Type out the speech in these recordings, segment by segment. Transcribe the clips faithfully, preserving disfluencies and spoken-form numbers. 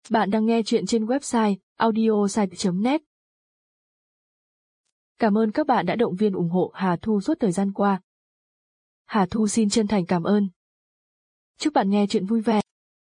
Bạn đang nghe chuyện trên website audiosite chấm net. Cảm ơn các bạn đã động viên ủng hộ Hà Thu suốt thời gian qua. Hà Thu xin chân thành cảm ơn. Chúc bạn nghe chuyện vui vẻ.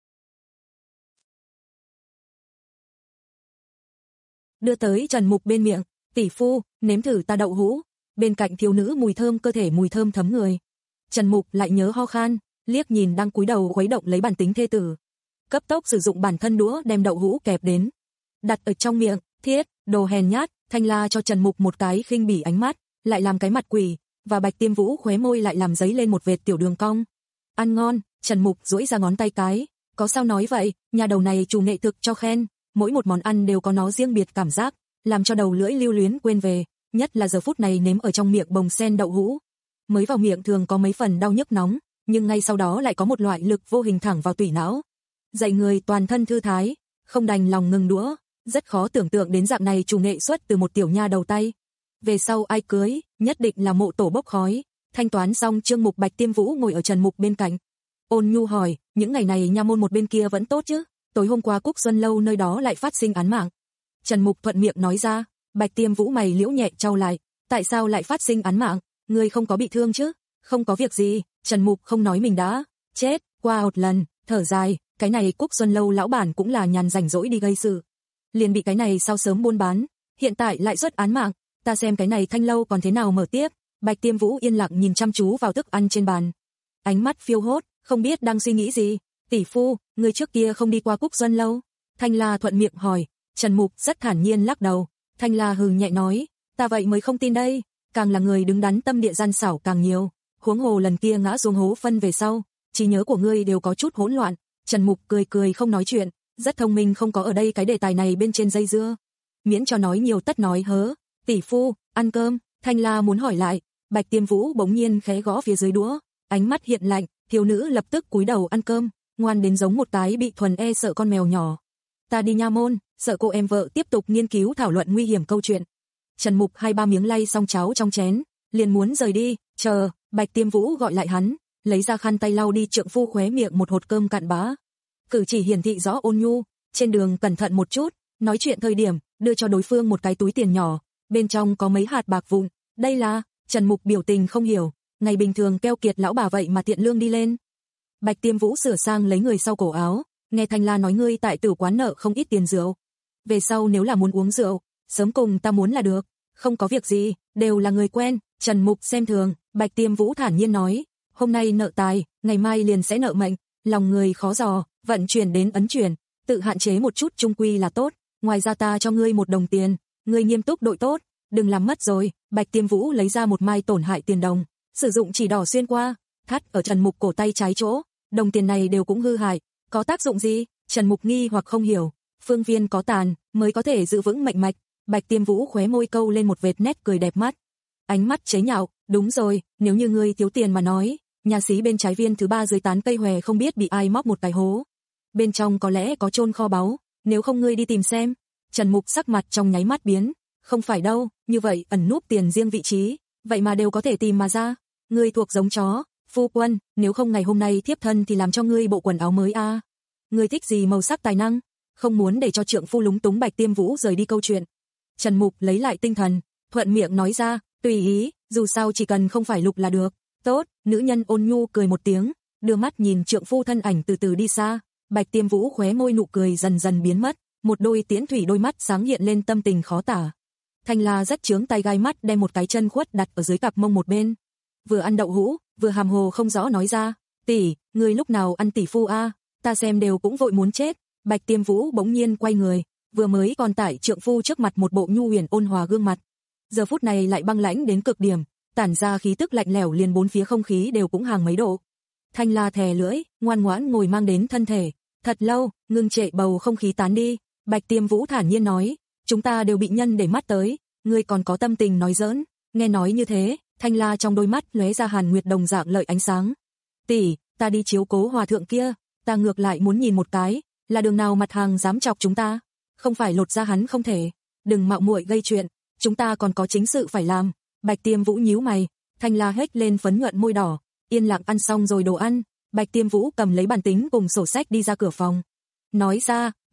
Đưa tới Trần Mục bên miệng, tỷ phu, nếm thử ta đậu hũ. Bên cạnh thiếu nữ mùi thơm cơ thể mùi thơm thấm người. Trần Mục lại nhớ ho khan, liếc nhìn đang cúi đầu khuấy động lấy bản tính thê tử. Cấp tốc sử dụng bản thân đũa đem đậu hũ kẹp đến. Đặt ở trong miệng, thiết, đồ hèn nhát, Thanh La cho Trần Mục một cái khinh bỉ ánh mắt, lại làm cái mặt quỷ, và Bạch Tiêm Vũ khóe môi lại làm giấy lên một vệt tiểu đường cong. Ăn ngon, Trần Mục duỗi ra ngón tay cái, có sao nói vậy, nhà đầu này chủ nghệ thực cho khen, mỗi một món ăn đều có nó riêng biệt cảm giác, làm cho đầu lưỡi lưu luyến quên về, nhất là giờ phút này nếm ở trong miệng bồng sen đậu hũ. Mới vào miệng thường có mấy phần đau nhức nóng, nhưng ngay sau đó lại có một loại lực vô hình thẳng vào tủy não. Dạy người toàn thân thư thái, không đành lòng ngừng đũa, rất khó tưởng tượng đến dạng này chủ nghệ xuất từ một tiểu nha đầu tay. Về sau ai cưới, nhất định là mộ tổ bốc khói. Thanh toán xong Trương Mục, Bạch Tiêm Vũ ngồi ở Trần Mục bên cạnh. Ôn nhu hỏi, những ngày này nha môn một bên kia vẫn tốt chứ? Tối hôm qua Cúc Xuân lâu nơi đó lại phát sinh án mạng. Trần Mục thuận miệng nói ra. Bạch Tiêm Vũ mày liễu nhẹ trao lại, tại sao lại phát sinh án mạng? Ngươi không có bị thương chứ? Không có việc gì. Trần Mục không nói mình đã chết qua một lần, thở dài, cái này Cúc Xuân lâu lão bản cũng là nhàn rảnh rỗi đi gây sự. Liền bị cái này sao sớm buôn bán, hiện tại lại xuất án mạng, ta xem cái này Thanh lâu còn thế nào mở tiếp. Bạch Tiêm Vũ yên lặng nhìn chăm chú vào thức ăn trên bàn. Ánh mắt phiêu hốt, không biết đang suy nghĩ gì. Tỷ phu, người trước kia không đi qua Cúc Xuân lâu? Thanh La thuận miệng hỏi. Trần Mục rất thản nhiên lắc đầu. Thanh La hừ nhẹ nói, ta vậy mới không tin đây, càng là người đứng đắn tâm địa gian xảo càng nhiều, huống hồ lần kia ngã xuống hố phân về sau, trí nhớ của ngươi đều có chút hỗn loạn. Trần Mục cười cười không nói chuyện, rất thông minh không có ở đây cái đề tài này bên trên dây dưa. Miễn cho nói nhiều tất nói hớ. Tỷ phu, ăn cơm. Thanh La muốn hỏi lại, Bạch Tiêm Vũ bỗng nhiên khẽ gõ phía dưới đũa, ánh mắt hiện lạnh, thiếu nữ lập tức cúi đầu ăn cơm, ngoan đến giống một cái bị thuần e sợ con mèo nhỏ. Ta đi nha môn, sợ cô em vợ tiếp tục nghiên cứu thảo luận nguy hiểm câu chuyện. Trần Mục hai ba miếng lay xong cháo trong chén, liền muốn rời đi, chờ, Bạch Tiêm Vũ gọi lại hắn, lấy ra khăn tay lau đi trượng phu khóe miệng một hột cơm cặn bã. Cử chỉ hiển thị rõ ôn nhu, trên đường cẩn thận một chút, nói chuyện thời điểm, đưa cho đối phương một cái túi tiền nhỏ, bên trong có mấy hạt bạc vụn, đây là, Trần Mục biểu tình không hiểu, ngày bình thường keo kiệt lão bà vậy mà tiện lương đi lên. Bạch Tiêm Vũ sửa sang lấy người sau cổ áo, nghe Thanh La nói ngươi tại tử quán nợ không ít tiền rượu. Về sau nếu là muốn uống rượu, sớm cùng ta muốn là được, không có việc gì, đều là người quen. Trần Mục xem thường, Bạch Tiêm Vũ thản nhiên nói, hôm nay nợ tài, ngày mai liền sẽ nợ mệnh, lòng người khó dò, vận chuyển đến ấn chuyển, tự hạn chế một chút trung quy là tốt, ngoài ra ta cho ngươi một đồng tiền, ngươi nghiêm túc đội tốt, đừng làm mất rồi. Bạch Tiêm Vũ lấy ra một mai tổn hại tiền đồng, sử dụng chỉ đỏ xuyên qua, thắt ở Trần Mục cổ tay trái chỗ, đồng tiền này đều cũng hư hại, có tác dụng gì? Trần Mục nghi hoặc không hiểu, phương viên có tàn, mới có thể giữ vững mệnh mạch. Bạch Tiêm Vũ khóe môi câu lên một vệt nét cười đẹp mắt, ánh mắt chế nhạo, đúng rồi, nếu như ngươi thiếu tiền mà nói, nhà xí bên trái viên thứ ba dưới tán cây hòe không biết bị ai móc một cái hố, bên trong có lẽ có chôn kho báu, nếu không ngươi đi tìm xem. Trần Mục sắc mặt trong nháy mắt biến, không phải đâu, như vậy ẩn núp tiền riêng vị trí, vậy mà đều có thể tìm mà ra, ngươi thuộc giống chó. Phu quân, nếu không ngày hôm nay thiếp thân thì làm cho ngươi bộ quần áo mới a. À. Ngươi thích gì màu sắc tài năng? Không muốn để cho trượng phu lúng túng. Bạch Tiêm Vũ rời đi câu chuyện. Trần Mục lấy lại tinh thần, thuận miệng nói ra, tùy ý, dù sao chỉ cần không phải lục là được. Tốt, nữ nhân ôn nhu cười một tiếng, đưa mắt nhìn trượng phu thân ảnh từ từ đi xa. Bạch Tiêm Vũ khóe môi nụ cười dần dần biến mất, một đôi tiễn thủy đôi mắt sáng hiện lên tâm tình khó tả. Thanh La rất chướng tay gai mắt đem một cái chân khuất đặt ở dưới cặp mông một bên, vừa ăn đậu hũ, vừa hàm hồ không rõ nói ra, tỷ, ngươi lúc nào ăn tỷ phu a? À? Ta xem đều cũng vội muốn chết. Bạch Tiêm Vũ bỗng nhiên quay người, vừa mới còn tải trượng phu trước mặt một bộ nhu huyền ôn hòa gương mặt, giờ phút này lại băng lãnh đến cực điểm, tản ra khí tức lạnh lẽo, liền bốn phía không khí đều cũng hàng mấy độ. Thanh La thè lưỡi, ngoan ngoãn ngồi mang đến thân thể, thật lâu, ngưng trệ bầu không khí tán đi. Bạch Tiêm Vũ thản nhiên nói, chúng ta đều bị nhân để mắt tới, ngươi còn có tâm tình nói giỡn? Nghe nói như thế, Thanh La trong đôi mắt lóe ra hàn nguyệt đồng dạng lợi ánh sáng. Tỷ, ta đi chiếu cố hòa thượng kia, ta ngược lại muốn nhìn một cái, là đường nào mặt hàng dám chọc chúng ta, không phải lột ra hắn không thể, đừng mạo muội gây chuyện, chúng ta còn có chính sự phải làm. Bạch Tiêm Vũ nhíu mày, Thanh La hét lên phấn nhuận môi đỏ, yên lặng ăn xong rồi đồ ăn. Bạch Tiêm Vũ cầm lấy bàn tính cùng sổ sách đi ra cửa phòng, nói ra,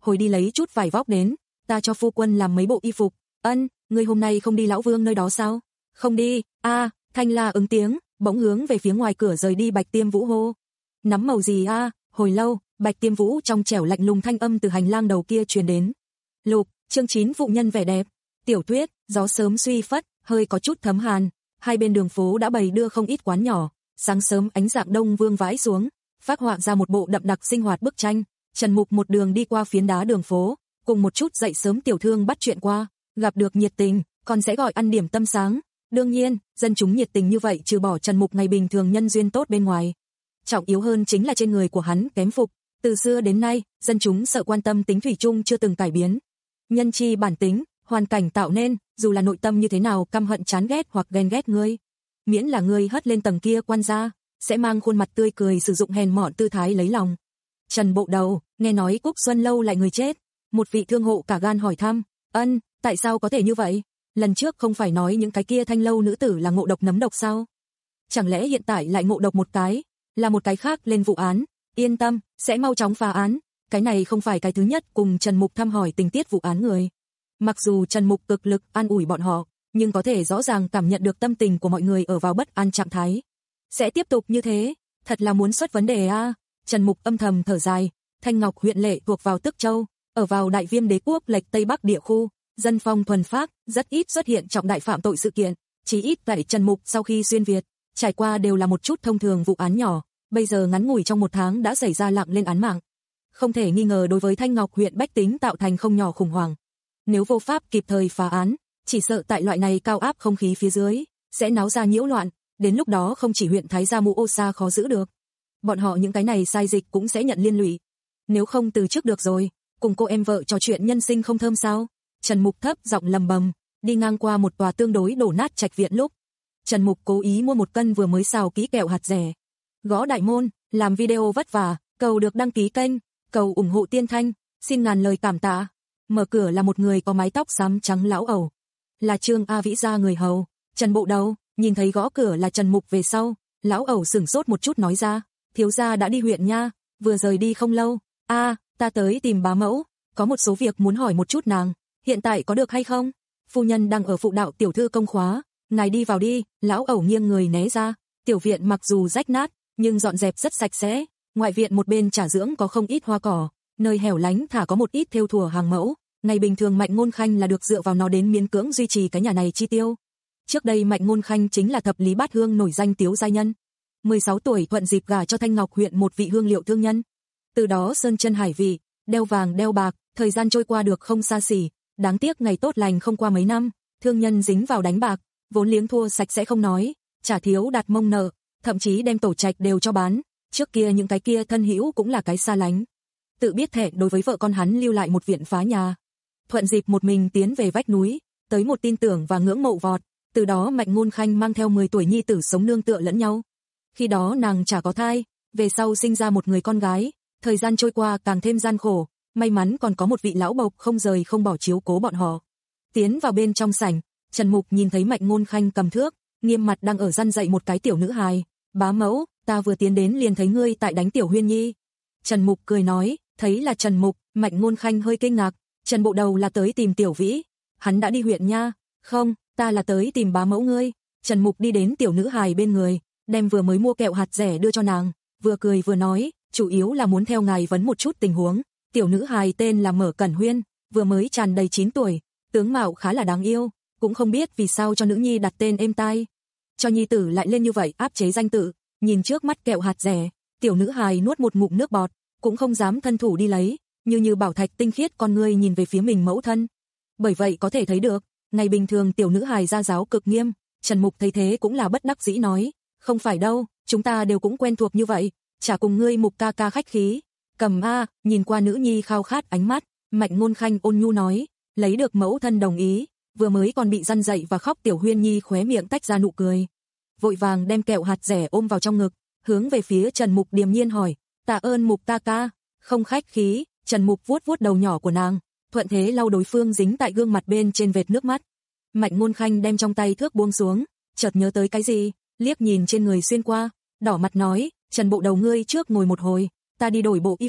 hồi đi lấy chút vải vóc đến, ta cho phu quân làm mấy bộ y phục. Ân, ngươi hôm nay không đi lão vương nơi đó sao? Không đi. A, Thanh La ứng tiếng, bỗng hướng về phía ngoài cửa rời đi Bạch Tiêm Vũ hô. Nắm màu gì a? Hồi lâu, Bạch Tiêm Vũ trong trẻo lạnh lùng thanh âm từ hành lang đầu kia truyền đến. Lục, chương chín phụ nhân vẻ đẹp. Tiểu Tuyết, gió sớm suy phất, hơi có chút thấm hàn, hai bên đường phố đã bày đưa không ít quán nhỏ, sáng sớm ánh dạng đông vương vãi xuống, phác họa ra một bộ đậm đặc sinh hoạt bức tranh. Trần Mục một đường đi qua phiến đá đường phố, cùng một chút dậy sớm tiểu thương bắt chuyện qua, gặp được nhiệt tình, còn sẽ gọi ăn điểm tâm sáng. Đương nhiên, dân chúng nhiệt tình như vậy trừ bỏ Trần Mục ngày bình thường nhân duyên tốt bên ngoài. Trọng yếu hơn chính là trên người của hắn kém phục, từ xưa đến nay, dân chúng sợ quan tâm tính thủy chung chưa từng cải biến. Nhân chi bản tính, hoàn cảnh tạo nên, dù là nội tâm như thế nào căm hận chán ghét hoặc ghen ghét ngươi, miễn là ngươi hất lên tầng kia quan gia, sẽ mang khuôn mặt tươi cười sử dụng hèn mọn tư thái lấy lòng. Trần Bộ Đầu, nghe nói Cúc Xuân lâu lại người chết, một vị thương hộ cả gan hỏi thăm. Ân, tại sao có thể như vậy? Lần trước không phải nói những cái kia thanh lâu nữ tử là ngộ độc nấm độc sao? Chẳng lẽ hiện tại lại ngộ độc một cái, là một cái khác lên vụ án? Yên tâm, sẽ mau chóng phá án. Cái này không phải cái thứ nhất cùng Trần Mục thăm hỏi tình tiết vụ án người. Mặc dù Trần Mục cực lực an ủi bọn họ, nhưng có thể rõ ràng cảm nhận được tâm tình của mọi người ở vào bất an trạng thái. Sẽ tiếp tục như thế, thật là muốn xuất vấn đề a. À? Trần Mục âm thầm thở dài, Thanh Ngọc huyện lệ thuộc vào Tức Châu, ở vào Đại Viêm đế quốc lệch Tây Bắc địa khu, dân phong thuần phác, rất ít xuất hiện trọng đại phạm tội sự kiện, chỉ ít tại Trần Mục sau khi xuyên Việt, trải qua đều là một chút thông thường vụ án nhỏ, bây giờ ngắn ngủi trong một tháng đã xảy ra lặng lên án mạng. Không thể nghi ngờ đối với Thanh Ngọc huyện bách tính tạo thành không nhỏ khủng hoảng. Nếu vô pháp kịp thời phá án, chỉ sợ tại loại này cao áp không khí phía dưới, sẽ náo ra nhiễu loạn, đến lúc đó không chỉ huyện Thái Gia Mũ Ô Sa khó giữ được. Bọn họ những cái này sai dịch cũng sẽ nhận liên lụy. Nếu không từ trước được rồi, cùng cô em vợ trò chuyện nhân sinh không thơm sao? Trần Mục thấp giọng lầm bầm, đi ngang qua một tòa tương đối đổ nát trạch viện lúc. Trần Mục cố ý mua một cân vừa mới xào kỹ kẹo hạt dẻ. Gõ đại môn, làm video vất vả, cầu được đăng ký kênh, cầu ủng hộ Tiên Thanh, xin ngàn lời cảm tạ. Mở cửa là một người có mái tóc xám trắng lão ẩu. Là Trương A Vĩ gia người hầu. Trần Bộ Đầu, nhìn thấy gõ cửa là Trần Mục về sau, lão ẩu sửng sốt một chút nói ra, thiếu gia đã đi huyện nha, vừa rời đi không lâu. A, ta tới tìm bá mẫu, có một số việc muốn hỏi một chút nàng, hiện tại có được hay không? Phu nhân đang ở phụ đạo tiểu thư công khóa, ngài đi vào đi. Lão ẩu nghiêng người né ra. Tiểu viện mặc dù rách nát, nhưng dọn dẹp rất sạch sẽ, ngoại viện một bên trà dưỡng có không ít hoa cỏ, nơi hẻo lánh thả có một ít thêu thùa hàng mẫu, ngày bình thường Mạnh Ngôn Khanh là được dựa vào nó đến miễn cưỡng duy trì cái nhà này chi tiêu. Trước đây Mạnh Ngôn Khanh chính là thập lý bát hương nổi danh tiếu giai nhân. mười sáu tuổi thuận dịp gả cho Thanh Ngọc huyện một vị hương liệu thương nhân. Từ đó sơn chân hải vị, đeo vàng đeo bạc, thời gian trôi qua được không xa xỉ, đáng tiếc ngày tốt lành không qua mấy năm, thương nhân dính vào đánh bạc, vốn liếng thua sạch sẽ không nói, trả thiếu đặt mông nợ, thậm chí đem tổ trạch đều cho bán, trước kia những cái kia thân hữu cũng là cái xa lánh. Tự biết thẹn đối với vợ con hắn lưu lại một viện phá nhà. Thuận dịp một mình tiến về vách núi, tới một tin tưởng và ngưỡng mộ vọt, từ đó Mạnh Ngôn Khanh mang theo mười tuổi nhi tử sống nương tựa lẫn nhau. Khi đó nàng chả có thai, về sau sinh ra một người con gái, thời gian trôi qua càng thêm gian khổ, may mắn còn có một vị lão bộc không rời không bỏ chiếu cố bọn họ. Tiến vào bên trong sảnh, Trần Mục nhìn thấy Mạnh Ngôn Khanh cầm thước, nghiêm mặt đang ở răn dạy một cái tiểu nữ hài. Bá mẫu, ta vừa tiến đến liền thấy ngươi tại đánh tiểu Huyên Nhi. Trần Mục cười nói, thấy là Trần Mục, Mạnh Ngôn Khanh hơi kinh ngạc, Trần Bộ Đầu là tới tìm tiểu Vĩ, hắn đã đi huyện nha. Không, ta là tới tìm bá mẫu ngươi. Trần Mục đi đến tiểu nữ hài bên người, đem vừa mới mua kẹo hạt dẻ đưa cho nàng, vừa cười vừa nói, chủ yếu là muốn theo ngài vấn một chút tình huống. Tiểu nữ hài tên là Mở Cẩn Huyên, vừa mới tròn đầy chín tuổi, tướng mạo khá là đáng yêu, cũng không biết vì sao cho nữ nhi đặt tên êm tai. Cho nhi tử lại lên như vậy áp chế danh tự, nhìn trước mắt kẹo hạt dẻ, tiểu nữ hài nuốt một ngụm nước bọt, cũng không dám thân thủ đi lấy, như như bảo thạch tinh khiết con ngươi nhìn về phía mình mẫu thân. Bởi vậy có thể thấy được, ngày bình thường tiểu nữ hài gia giáo cực nghiêm, Trần Mục thấy thế cũng là bất đắc dĩ nói, không phải đâu, chúng ta đều cũng quen thuộc như vậy, chả cùng ngươi Mục ca ca khách khí. Cầm a, nhìn qua nữ nhi khao khát ánh mắt, Mạnh Ngôn Khanh ôn nhu nói, lấy được mẫu thân đồng ý, vừa mới còn bị răn dậy và khóc tiểu Huyên Nhi khóe miệng tách ra nụ cười. Vội vàng đem kẹo hạt dẻ ôm vào trong ngực, hướng về phía Trần Mục điềm nhiên hỏi, tạ ơn Mục ca ca. Không khách khí. Trần Mục vuốt vuốt đầu nhỏ của nàng, thuận thế lau đối phương dính tại gương mặt bên trên vệt nước mắt. Mạnh Ngôn Khanh đem trong tay thước buông xuống, chợt nhớ tới cái gì, liếc nhìn trên người xuyên qua, đỏ mặt nói, Trần Bộ Đầu ngươi trước ngồi một hồi, ta đi đổi bộ y phục.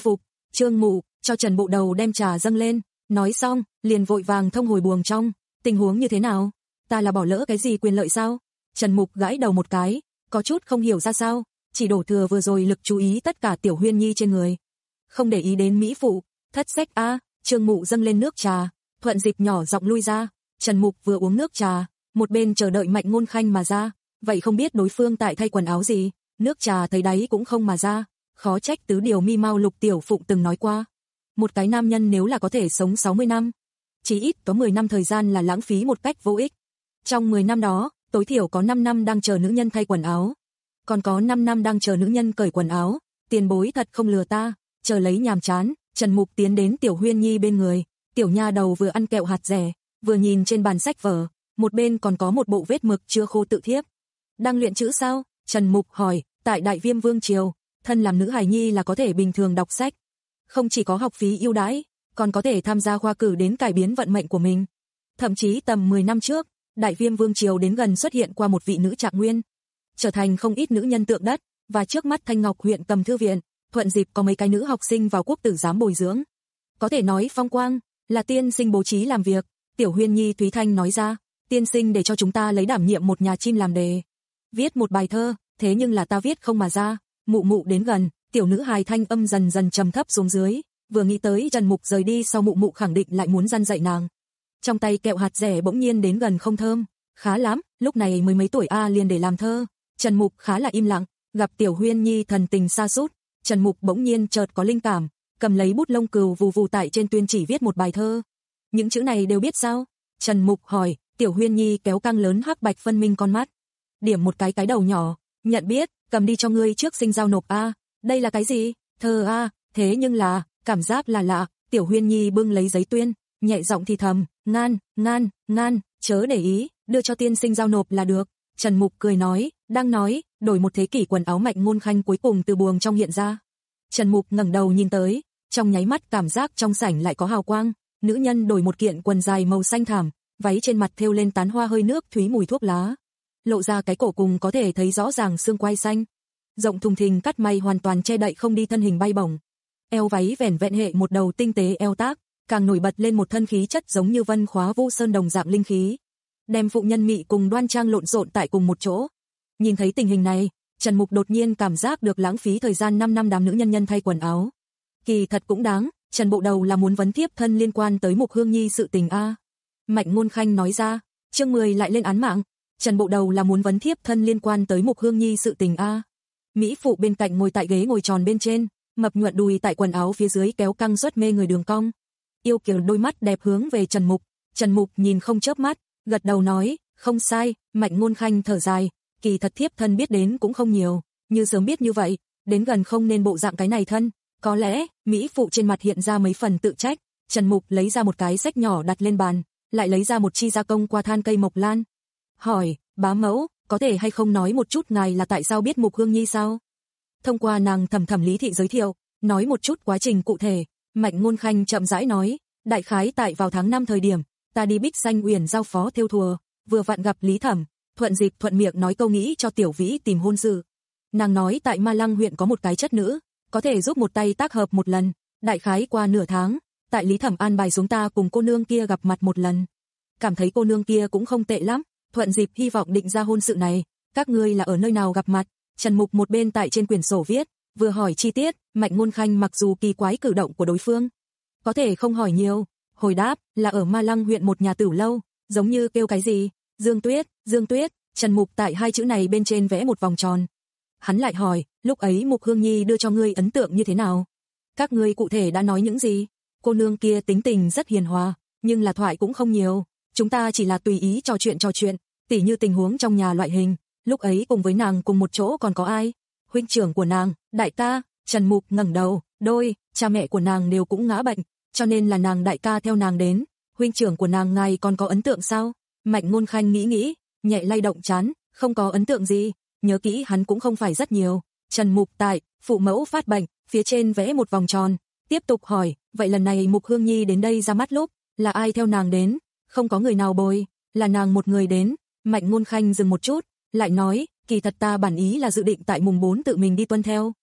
Trương Mụ, cho Trần Bộ Đầu đem trà dâng lên, nói xong, liền vội vàng thông hồi buồng trong, tình huống như thế nào? Ta là bỏ lỡ cái gì quyền lợi sao? Trần Mục gãi đầu một cái, có chút không hiểu ra sao, chỉ đổ thừa vừa rồi lực chú ý tất cả Tiểu Huyên Nhi trên người. Không để ý đến mỹ phụ, thất sách a, Trương Mụ dâng lên nước trà, thuận dịp nhỏ giọng lui ra, Trần Mục vừa uống nước trà, một bên chờ đợi Mạnh Ngôn Khanh mà ra, vậy không biết đối phương tại thay quần áo gì, nước trà thấy đáy cũng không mà ra, khó trách tứ điều mi mau Lục Tiểu Phụng từng nói qua. Một cái nam nhân nếu là có thể sống sáu mươi năm, chỉ ít có mười năm thời gian là lãng phí một cách vô ích. Trong mười năm đó, tối thiểu có năm năm đang chờ nữ nhân thay quần áo, còn có năm năm đang chờ nữ nhân cởi quần áo, tiền bối thật không lừa ta, chờ lấy nhàm chán, Trần Mục tiến đến Tiểu Huyên Nhi bên người, tiểu nha đầu vừa ăn kẹo hạt dẻ, vừa nhìn trên bàn sách vở, một bên còn có một bộ vết mực chưa khô tự thiếp. Đang luyện chữ sao? Trần Mục hỏi, tại Đại Viêm Vương Triều, thân làm nữ hài nhi là có thể bình thường đọc sách, không chỉ có học phí ưu đãi, còn có thể tham gia khoa cử đến cải biến vận mệnh của mình. Thậm chí tầm mười năm trước, Đại Viêm Vương Triều đến gần xuất hiện qua một vị nữ trạng nguyên, trở thành không ít nữ nhân tượng đất, và trước mắt Thanh Ngọc huyện cầm thư viện, thuận dịp có mấy cái nữ học sinh vào quốc tử giám bồi dưỡng. Có thể nói phong quang, là tiên sinh bố trí làm việc. Tiểu Huyên Nhi Thúy Thanh nói ra, tiên sinh để cho chúng ta lấy đảm nhiệm một nhà chim làm đề, viết một bài thơ, thế nhưng là ta viết không mà ra. Mụ Mụ đến gần, tiểu nữ hài thanh âm dần dần trầm thấp xuống dưới, vừa nghĩ tới Trần Mục rời đi sau Mụ Mụ khẳng định lại muốn răn dạy nàng. Trong tay kẹo hạt dẻ bỗng nhiên đến gần không thơm, khá lắm, lúc này mới mấy tuổi a liền để làm thơ. Trần Mục khá là im lặng, gặp Tiểu Huyên Nhi thần tình sa sút, Trần Mục bỗng nhiên chợt có linh cảm, cầm lấy bút lông cừu vù vù tại trên tuyên chỉ viết một bài thơ. Những chữ này đều biết sao? Trần Mục hỏi. Tiểu Huyên Nhi kéo căng lớn hắc bạch phân minh con mắt, điểm một cái cái đầu nhỏ, nhận biết, cầm đi cho ngươi trước sinh giao nộp a. Đây là cái gì? Thơ a, thế nhưng là, cảm giác là lạ. Tiểu Huyên Nhi bưng lấy giấy tuyên, nhẹ giọng thì thầm, ngan, ngan, ngan, chớ để ý, đưa cho tiên sinh giao nộp là được. Trần Mục cười nói, đang nói, đổi một thế kỷ quần áo Mạnh Ngôn Khanh cuối cùng từ buồng trong hiện ra. Trần Mục ngẩng đầu nhìn tới, trong nháy mắt cảm giác trong sảnh lại có hào quang, nữ nhân đổi một kiện quần dài màu xanh thảm, váy trên mặt thêu lên tán hoa hơi nước thúy mùi thuốc lá, lộ ra cái cổ cùng có thể thấy rõ ràng xương quai xanh, rộng thùng thình cắt may hoàn toàn che đậy không đi thân hình bay bổng. Eo váy vẻn vẹn hệ một đầu tinh tế eo tác, càng nổi bật lên một thân khí chất giống như vân khóa vu sơn đồng dạng linh khí, đem phụ nhân mị cùng đoan trang lộn xộn tại cùng một chỗ. Nhìn thấy tình hình này, Trần Mục đột nhiên cảm giác được lãng phí thời gian năm năm đám nữ nhân nhân thay quần áo. Kỳ thật cũng đáng, Trần Bộ Đầu là muốn vấn thiếp thân liên quan tới Mục Hương Nhi sự tình a. Mạnh Ngôn Khanh nói ra, chương mười lại lên án mạng, Trần Bộ Đầu là muốn vấn thiếp thân liên quan tới Mục Hương Nhi sự tình a. Mỹ phụ bên cạnh ngồi tại ghế ngồi tròn bên trên, mập nhuận đùi tại quần áo phía dưới kéo căng rất mê người đường cong. Yêu kiều đôi mắt đẹp hướng về Trần Mục, Trần Mục nhìn không chớp mắt, gật đầu nói, không sai. Mạnh Ngôn Khanh thở dài, kỳ thật thiếp thân biết đến cũng không nhiều, như sớm biết như vậy, đến gần không nên bộ dạng cái này thân. Có lẽ, Mỹ phụ trên mặt hiện ra mấy phần tự trách. Trần Mục lấy ra một cái sách nhỏ đặt lên bàn, lại lấy ra một chi gia công qua than cây mộc lan. Hỏi, bá mẫu, có thể hay không nói một chút ngài là tại sao biết Mục Hương Nhi sao? Thông qua nàng thẩm thẩm lý thị giới thiệu, nói một chút quá trình cụ thể. Mạnh Ngôn Khanh chậm rãi nói, đại khái tại vào tháng năm thời điểm, ta đi Bích Xanh Uyển giao phó thêu thùa, vừa vặn gặp Lý Thẩm, thuận dịp thuận miệng nói câu nghĩ cho Tiểu Vĩ tìm hôn sự. Nàng nói tại Ma Lăng huyện có một cái chất nữ, có thể giúp một tay tác hợp một lần, đại khái qua nửa tháng, tại Lý Thẩm an bài xuống ta cùng cô nương kia gặp mặt một lần. Cảm thấy cô nương kia cũng không tệ lắm, thuận dịp hy vọng định ra hôn sự này, các ngươi là ở nơi nào gặp mặt? Trần Mục một bên tại trên quyển sổ viết, vừa hỏi chi tiết. Mạnh Ngôn Khanh mặc dù kỳ quái cử động của đối phương, có thể không hỏi nhiều, hồi đáp là ở Ma Lăng huyện một nhà tử lâu, giống như kêu cái gì, Dương Tuyết, Dương Tuyết. Trần Mục tại hai chữ này bên trên vẽ một vòng tròn. Hắn lại hỏi, lúc ấy Mục Hương Nhi đưa cho ngươi ấn tượng như thế nào? Các ngươi cụ thể đã nói những gì? Cô nương kia tính tình rất hiền hòa, nhưng là thoại cũng không nhiều, chúng ta chỉ là tùy ý trò chuyện trò chuyện, tỉ như tình huống trong nhà loại hình. Lúc ấy cùng với nàng cùng một chỗ còn có ai? Huynh trưởng của nàng, đại ca. Trần Mục ngẩng đầu, đôi, cha mẹ của nàng đều cũng ngã bệnh, cho nên là nàng đại ca theo nàng đến. Huynh trưởng của nàng ngài còn có ấn tượng sao? Mạnh Ngôn Khanh nghĩ nghĩ, nhẹ lay động trán, không có ấn tượng gì, nhớ kỹ hắn cũng không phải rất nhiều. Trần Mục tại, phụ mẫu phát bệnh, phía trên vẽ một vòng tròn, tiếp tục hỏi, vậy lần này Mục Hương Nhi đến đây ra mắt lúc, là ai theo nàng đến? Không có người nào bồi, là nàng một người đến. Mạnh Ngôn Khanh dừng một chút, lại nói, kỳ thật ta bản ý là dự định tại mùng bốn tự mình đi tuân theo.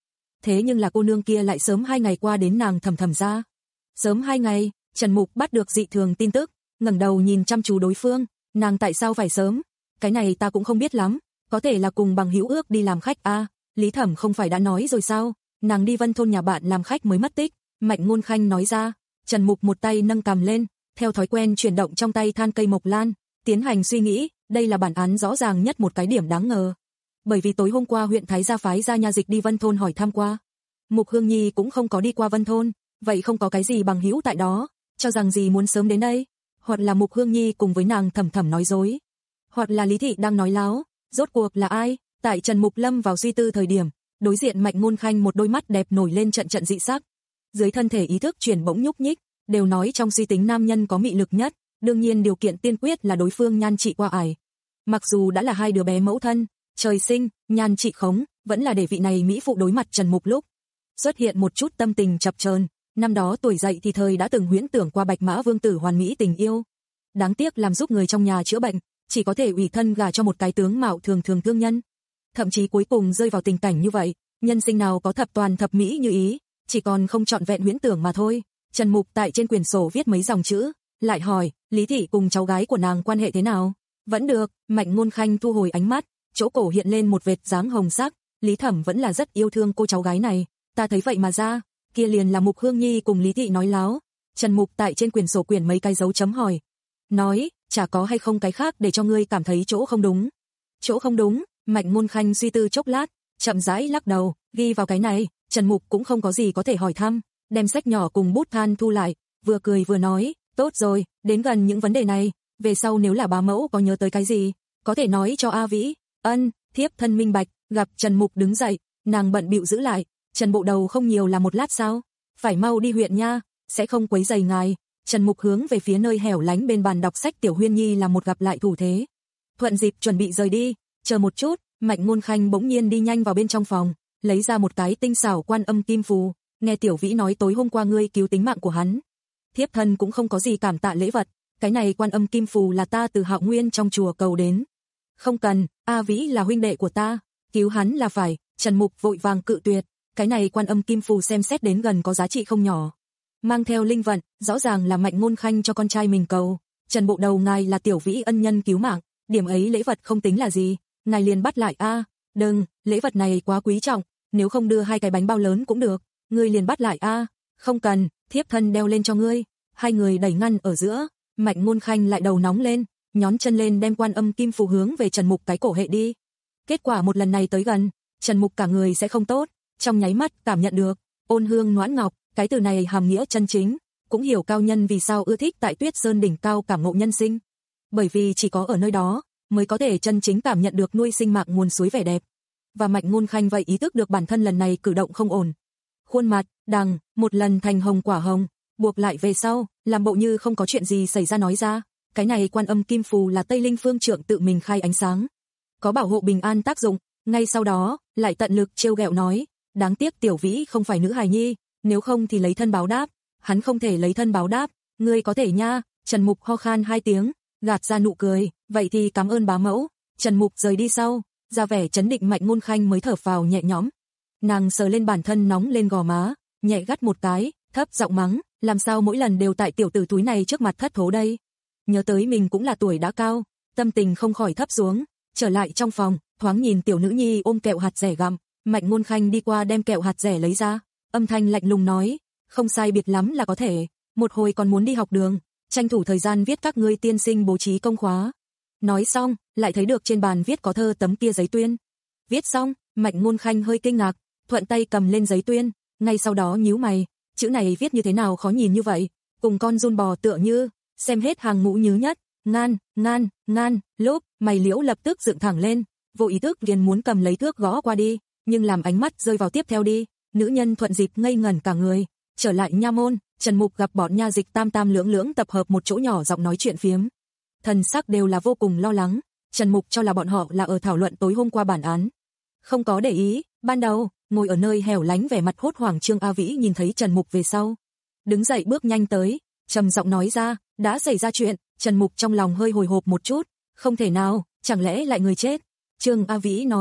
thế nhưng là cô nương kia lại sớm hai ngày qua đến nàng Thầm Thầm ra. Sớm hai ngày, Trần Mục bắt được dị thường tin tức, ngẩng đầu nhìn chăm chú đối phương, nàng tại sao phải sớm? Cái này ta cũng không biết lắm, có thể là cùng bằng hữu ước đi làm khách a, à, Lý Thẩm không phải đã nói rồi sao, nàng đi Vân thôn nhà bạn làm khách mới mất tích, Mạnh Ngôn Khanh nói ra. Trần Mục một tay nâng cằm lên, theo thói quen chuyển động trong tay than cây mộc lan, tiến hành suy nghĩ, đây là bản án rõ ràng nhất một cái điểm đáng ngờ. Bởi vì tối hôm qua huyện Thái gia phái ra nha dịch đi Vân thôn hỏi thăm qua. Mục Hương Nhi cũng không có đi qua Vân thôn, vậy không có cái gì bằng hữu tại đó, cho rằng gì muốn sớm đến đây, hoặc là Mục Hương Nhi cùng với nàng Thầm Thầm nói dối, hoặc là Lý thị đang nói láo, rốt cuộc là ai? Tại Trần Mục lâm vào suy tư thời điểm, đối diện Mạnh Ngôn Khanh một đôi mắt đẹp nổi lên trận trận dị sắc. Dưới thân thể ý thức chuyển bỗng nhúc nhích, đều nói trong suy tính nam nhân có mị lực nhất, đương nhiên điều kiện tiên quyết là đối phương nhan trị qua ải. Mặc dù đã là hai đứa bé mẫu thân, trời sinh, nhan trị khống, vẫn là để vị này mỹ phụ đối mặt Trần Mục lúc xuất hiện một chút tâm tình chập chờn. Năm đó tuổi dậy thì thời đã từng huyễn tưởng qua Bạch Mã Vương tử hoàn mỹ tình yêu. Đáng tiếc làm giúp người trong nhà chữa bệnh, chỉ có thể ủy thân gả cho một cái tướng mạo thường thường thương nhân. Thậm chí cuối cùng rơi vào tình cảnh như vậy, nhân sinh nào có thập toàn thập mỹ như ý, chỉ còn không trọn vẹn huyễn tưởng mà thôi. Trần Mục tại trên quyển sổ viết mấy dòng chữ, lại hỏi, Lý thị cùng cháu gái của nàng quan hệ thế nào? Vẫn được, Mạnh Ngôn Khanh thu hồi ánh mắt, chỗ cổ hiện lên một vệt dáng hồng sắc, Lý Thẩm vẫn là rất yêu thương cô cháu gái này, ta thấy vậy mà ra, kia liền là Mục Hương Nhi cùng Lý thị nói láo. Trần Mục tại trên quyển sổ quyển mấy cái dấu chấm hỏi, nói, chả có hay không cái khác để cho ngươi cảm thấy chỗ không đúng. Chỗ không đúng, Mạnh Ngôn Khanh suy tư chốc lát, chậm rãi lắc đầu, ghi vào cái này, Trần Mục cũng không có gì có thể hỏi thăm, đem sách nhỏ cùng bút than thu lại, vừa cười vừa nói, tốt rồi, đến gần những vấn đề này, về sau nếu là bá mẫu có nhớ tới cái gì, có thể nói cho A Vĩ. Ân, thiếp thân minh bạch. Gặp Trần Mục đứng dậy, nàng bận bịu giữ lại, Trần bộ đầu không nhiều là một lát sao, phải mau đi huyện nha, sẽ không quấy rầy ngài. Trần Mục hướng về phía nơi hẻo lánh bên bàn đọc sách Tiểu Huyên Nhi là một gặp lại thủ thế, thuận dịp chuẩn bị rời đi. Chờ một chút, Mạnh Ngôn Khanh bỗng nhiên đi nhanh vào bên trong phòng, lấy ra một cái tinh xảo quan âm kim phù, nghe Tiểu Vĩ nói tối hôm qua ngươi cứu tính mạng của hắn, thiếp thân cũng không có gì cảm tạ lễ vật, cái này quan âm kim phù là ta từ Hạo Nguyên trong chùa cầu đến. Không cần, A Vĩ là huynh đệ của ta, cứu hắn là phải. Trần Mục vội vàng cự tuyệt, cái này quan âm kim phù xem xét đến gần có giá trị không nhỏ, mang theo linh vận, rõ ràng là Mạnh Ngôn Khanh cho con trai mình cầu. Trần bộ đầu ngài là Tiểu Vĩ ân nhân cứu mạng, điểm ấy lễ vật không tính là gì, ngài liền bắt lại a. À, đừng, lễ vật này quá quý trọng, nếu không đưa hai cái bánh bao lớn cũng được, ngươi liền bắt lại a. À, không cần, thiếp thân đeo lên cho ngươi. Hai người đẩy ngăn ở giữa, Mạnh Ngôn Khanh lại đầu nóng lên, nhón chân lên đem quan âm kim phù hướng về Trần Mục cái cổ hệ đi. Kết quả một lần này tới gần, Trần Mục cả người sẽ không tốt, trong nháy mắt cảm nhận được ôn hương noãn ngọc, cái từ này hàm nghĩa chân chính, cũng hiểu cao nhân vì sao ưa thích tại Tuyết Sơn đỉnh cao cảm ngộ nhân sinh, bởi vì chỉ có ở nơi đó mới có thể chân chính cảm nhận được nuôi sinh mạng nguồn suối vẻ đẹp. Và Mạnh Ngôn Khanh vậy ý thức được bản thân lần này cử động không ổn, khuôn mặt đằng một lần thành hồng quả hồng, buộc lại về sau, làm bộ như không có chuyện gì xảy ra nói ra, cái này quan âm kim phù là Tây Linh Phương Trượng tự mình khai ánh sáng, có bảo hộ bình an tác dụng. Ngay sau đó, lại tận lực trêu ghẹo nói, đáng tiếc Tiểu Vĩ không phải nữ hài nhi, nếu không thì lấy thân báo đáp. Hắn không thể lấy thân báo đáp, ngươi có thể nha. Trần Mục ho khan hai tiếng, gạt ra nụ cười, vậy thì cảm ơn bá mẫu. Trần Mục rời đi sau, ra vẻ trấn định. Mạnh Ngôn Khanh mới thở phào nhẹ nhõm. Nàng sờ lên bản thân nóng lên gò má, nhẹ gắt một cái, thấp giọng mắng, làm sao mỗi lần đều tại tiểu tử túi này trước mặt thất thố đây. Nhớ tới mình cũng là tuổi đã cao, tâm tình không khỏi thấp xuống. Trở lại trong phòng, thoáng nhìn tiểu nữ nhi ôm kẹo hạt dẻ gặm, Mạnh Ngôn Khanh đi qua đem kẹo hạt dẻ lấy ra, âm thanh lạnh lùng nói, không sai biệt lắm là có thể, một hồi còn muốn đi học đường, tranh thủ thời gian viết các ngươi tiên sinh bố trí công khóa. Nói xong, lại thấy được trên bàn viết có thơ tấm kia giấy tuyên. Viết xong, Mạnh Ngôn Khanh hơi kinh ngạc, thuận tay cầm lên giấy tuyên, ngay sau đó nhíu mày, chữ này viết như thế nào khó nhìn như vậy, cùng con giun bò tựa như, xem hết hàng ngũ nhứ nhất. Ngan, ngan, ngan, lốp, mày liễu lập tức dựng thẳng lên, vô ý thức liền muốn cầm lấy thước gõ qua đi, nhưng làm ánh mắt rơi vào tiếp theo đi, nữ nhân thuận dịp ngây ngẩn cả người. Trở lại nha môn, Trần Mục gặp bọn nha dịch tam tam lưỡng lưỡng tập hợp một chỗ nhỏ giọng nói chuyện phiếm, thần sắc đều là vô cùng lo lắng. Trần Mục cho là bọn họ là ở thảo luận tối hôm qua bản án, không có để ý. Ban đầu ngồi ở nơi hẻo lánh vẻ mặt hốt hoảng Trương A Vĩ nhìn thấy Trần Mục về sau, đứng dậy bước nhanh tới, trầm giọng nói ra, đã xảy ra chuyện. Trần Mục trong lòng hơi hồi hộp một chút, không thể nào, chẳng lẽ lại người chết? Trương A Vĩ nói,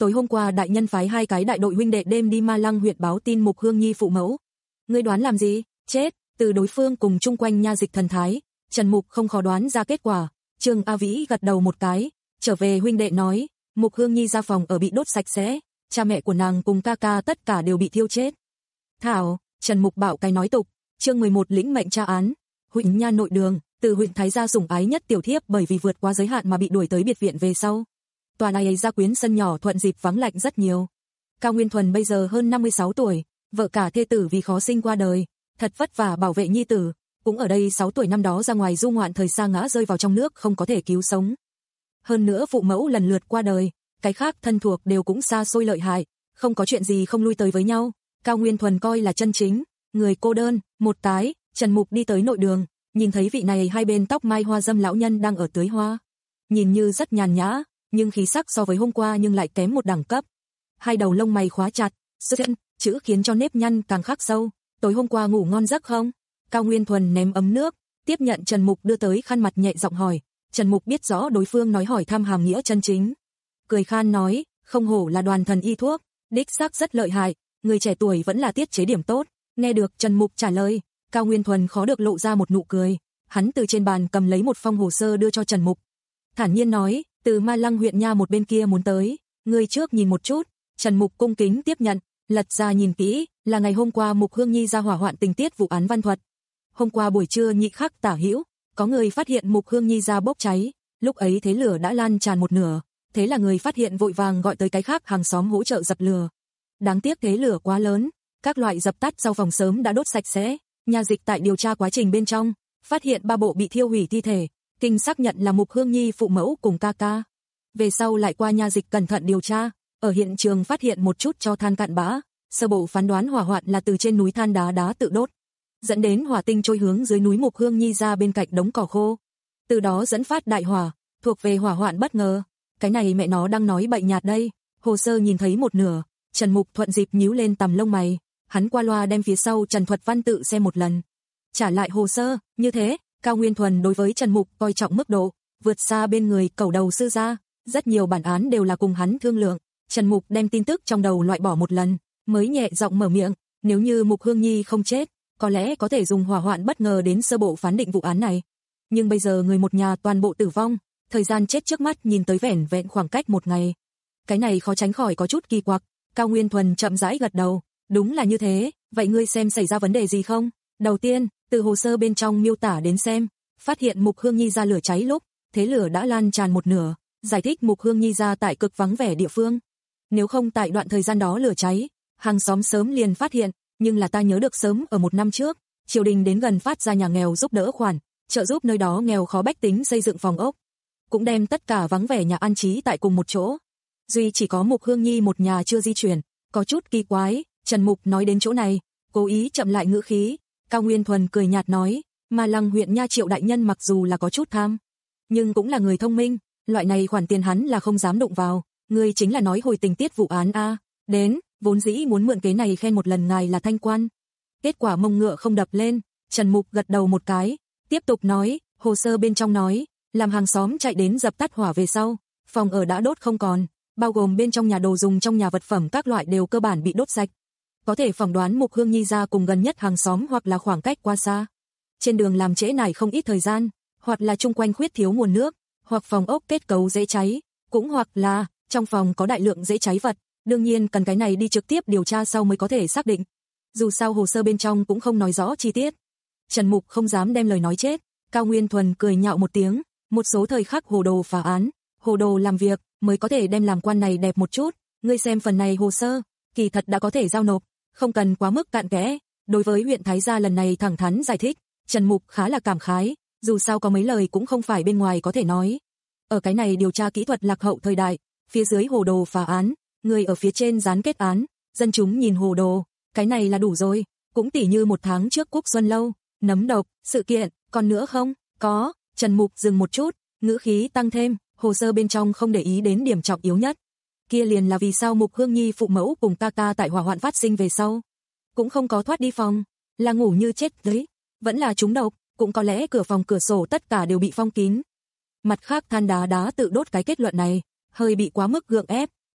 tối hôm qua đại nhân phái hai cái đại đội huynh đệ đêm đi Ma Lăng huyện báo tin Mục Hương Nhi phụ mẫu. Ngươi đoán làm gì? Chết. Từ đối phương cùng chung quanh nha dịch thần thái, Trần Mục không khó đoán ra kết quả. Trương A Vĩ gật đầu một cái, trở về huynh đệ nói, Mục Hương Nhi ra phòng ở bị đốt sạch sẽ, cha mẹ của nàng cùng ca ca tất cả đều bị thiêu chết. Thảo, Trần Mục bảo cái nói tục. Chương mười một lĩnh mệnh tra án. Huyện nha nội đường, từ huyện thái gia sủng ái nhất tiểu thiếp bởi vì vượt qua giới hạn mà bị đuổi tới biệt viện về sau. Tòa này ấy gia quyến sân nhỏ thuận dịp vắng lạnh rất nhiều. Cao Nguyên Thuần bây giờ hơn năm mươi sáu tuổi, vợ cả thê tử vì khó sinh qua đời, thật vất vả bảo vệ nhi tử, cũng ở đây sáu tuổi năm đó ra ngoài du ngoạn thời sa ngã rơi vào trong nước không có thể cứu sống. Hơn nữa phụ mẫu lần lượt qua đời, cái khác thân thuộc đều cũng xa xôi lợi hại, không có chuyện gì không lui tới với nhau. Cao Nguyên Thuần coi là chân chính người cô đơn, một tái. Trần Mục đi tới nội đường, nhìn thấy vị này hai bên tóc mai hoa dâm lão nhân đang ở tưới hoa, nhìn như rất nhàn nhã, nhưng khí sắc so với hôm qua nhưng lại kém một đẳng cấp. Hai đầu lông mày khóa chặt, chân chữ khiến cho nếp nhăn càng khắc sâu. Tối hôm qua ngủ ngon giấc không? Cao Nguyên Thuần ném ấm nước, tiếp nhận Trần Mục đưa tới khăn mặt nhẹ giọng hỏi. Trần Mục biết rõ đối phương nói hỏi thăm hàm nghĩa chân chính, cười khan nói, không hổ là đoàn thần y thuốc, đích xác rất lợi hại, người trẻ tuổi vẫn là tiết chế điểm tốt. Nghe được Trần Mục trả lời, Cao Nguyên Thuần khó được lộ ra một nụ cười, hắn từ trên bàn cầm lấy một phong hồ sơ đưa cho Trần Mục. Thản nhiên nói, từ Ma Lăng huyện nha một bên kia muốn tới, ngươi trước nhìn một chút. Trần Mục cung kính tiếp nhận, lật ra nhìn kỹ, là ngày hôm qua Mục Hương Nhi ra hỏa hoạn tình tiết vụ án văn thuật. Hôm qua buổi trưa nhị khắc tả hữu, có người phát hiện Mục Hương Nhi ra bốc cháy, lúc ấy thế lửa đã lan tràn một nửa, thế là người phát hiện vội vàng gọi tới cái khác hàng xóm hỗ trợ dập lửa. Đáng tiếc thế lửa quá lớn, các loại dập tắt sau phòng sớm đã đốt sạch sẽ. Nhà dịch tại điều tra quá trình bên trong, phát hiện ba bộ bị thiêu hủy thi thể, kinh xác nhận là Mục Hương Nhi phụ mẫu cùng ca ca. Về sau lại qua nhà dịch cẩn thận điều tra, ở hiện trường phát hiện một chút tro than cạn bã, sơ bộ phán đoán hỏa hoạn là từ trên núi than đá đá tự đốt, dẫn đến hỏa tinh trôi hướng dưới núi Mục Hương Nhi ra bên cạnh đống cỏ khô, từ đó dẫn phát đại hỏa, thuộc về hỏa hoạn bất ngờ. Cái này mẹ nó đang nói bệnh nhạt đây. Hồ sơ nhìn thấy một nửa, Trần Mục thuận dịp nhíu lên tằm lông mày. Hắn qua loa đem phía sau Trần Thuật Văn tự xem một lần, trả lại hồ sơ. Như thế, Cao Nguyên Thuần đối với Trần Mục coi trọng mức độ vượt xa bên người cẩu đầu sư gia, rất nhiều bản án đều là cùng hắn thương lượng. Trần Mục đem tin tức trong đầu loại bỏ một lần, mới nhẹ giọng mở miệng, nếu như Mục Hương Nhi không chết, có lẽ có thể dùng hỏa hoạn bất ngờ đến sơ bộ phán định vụ án này. Nhưng bây giờ người một nhà toàn bộ tử vong, thời gian chết trước mắt nhìn tới vẻn vẹn khoảng cách một ngày. Cái này khó tránh khỏi có chút kỳ quặc. Cao Nguyên Thuần chậm rãi gật đầu, đúng là như thế, vậy ngươi xem xảy ra vấn đề gì không? Đầu tiên, từ hồ sơ bên trong miêu tả đến xem, phát hiện Mục Hương Nhi ra lửa cháy lúc, thế lửa đã lan tràn một nửa, giải thích Mục Hương Nhi ra tại cực vắng vẻ địa phương. Nếu không tại đoạn thời gian đó lửa cháy, hàng xóm sớm liền phát hiện, nhưng là ta nhớ được sớm ở một năm trước, triều đình đến gần phát ra nhà nghèo giúp đỡ khoản, trợ giúp nơi đó nghèo khó bách tính xây dựng phòng ốc, cũng đem tất cả vắng vẻ nhà an trí tại cùng một chỗ. Duy chỉ có Mục Hương Nhi một nhà chưa di chuyển, có chút kỳ quái. Trần Mục nói đến chỗ này, cố ý chậm lại ngữ khí. Cao Nguyên Thuần cười nhạt nói, Ma Lăng huyện nha Triệu đại nhân mặc dù là có chút tham, nhưng cũng là người thông minh, loại này khoản tiền hắn là không dám đụng vào. Ngươi chính là nói hồi tình tiết vụ án a? Đến, vốn dĩ muốn mượn kế này khen một lần ngài là thanh quan, kết quả mông ngựa không đập lên. Trần Mục gật đầu một cái, tiếp tục nói, hồ sơ bên trong nói, làm hàng xóm chạy đến dập tắt hỏa về sau, phòng ở đã đốt không còn, bao gồm bên trong nhà đồ dùng trong nhà vật phẩm các loại đều cơ bản bị đốt sạch. Có thể phỏng đoán Mục Hương Nhi ra cùng gần nhất hàng xóm hoặc là khoảng cách qua xa, trên đường làm trễ nải không ít thời gian, hoặc là chung quanh khuyết thiếu nguồn nước, hoặc phòng ốc kết cấu dễ cháy, cũng hoặc là trong phòng có đại lượng dễ cháy vật. Đương nhiên cần cái này đi trực tiếp điều tra sau mới có thể xác định. Dù sao hồ sơ bên trong cũng không nói rõ chi tiết. Trần Mục không dám đem lời nói chết. Cao Nguyên Thuần cười nhạo một tiếng, một số thời khắc hồ đồ phá án, hồ đồ làm việc mới có thể đem làm quan này đẹp một chút. Ngươi xem phần này hồ sơ, kỳ thật đã có thể giao nộp, không cần quá mức cạn kẽ. Đối với huyện Thái gia lần này thẳng thắn giải thích, Trần Mục khá là cảm khái, dù sao có mấy lời cũng không phải bên ngoài có thể nói. Ở cái này điều tra kỹ thuật lạc hậu thời đại, phía dưới hồ đồ phá án, người ở phía trên dán kết án, dân chúng nhìn hồ đồ, cái này là đủ rồi. Cũng tỉ như một tháng trước Cúc Xuân Lâu, nấm độc, sự kiện, còn nữa không? Có. Trần Mục dừng một chút, ngữ khí tăng thêm, hồ sơ bên trong không để ý đến điểm trọng yếu nhất. Kia liền là vì sao Mục Hương Nhi phụ mẫu cùng ca ca tại hỏa hoạn phát sinh về sau, cũng không có thoát đi phòng, là ngủ như chết đấy, vẫn là trúng độc, cũng có lẽ cửa phòng cửa sổ tất cả đều bị phong kín. Mặt khác than đá đá tự đốt cái kết luận này, hơi bị quá mức gượng ép,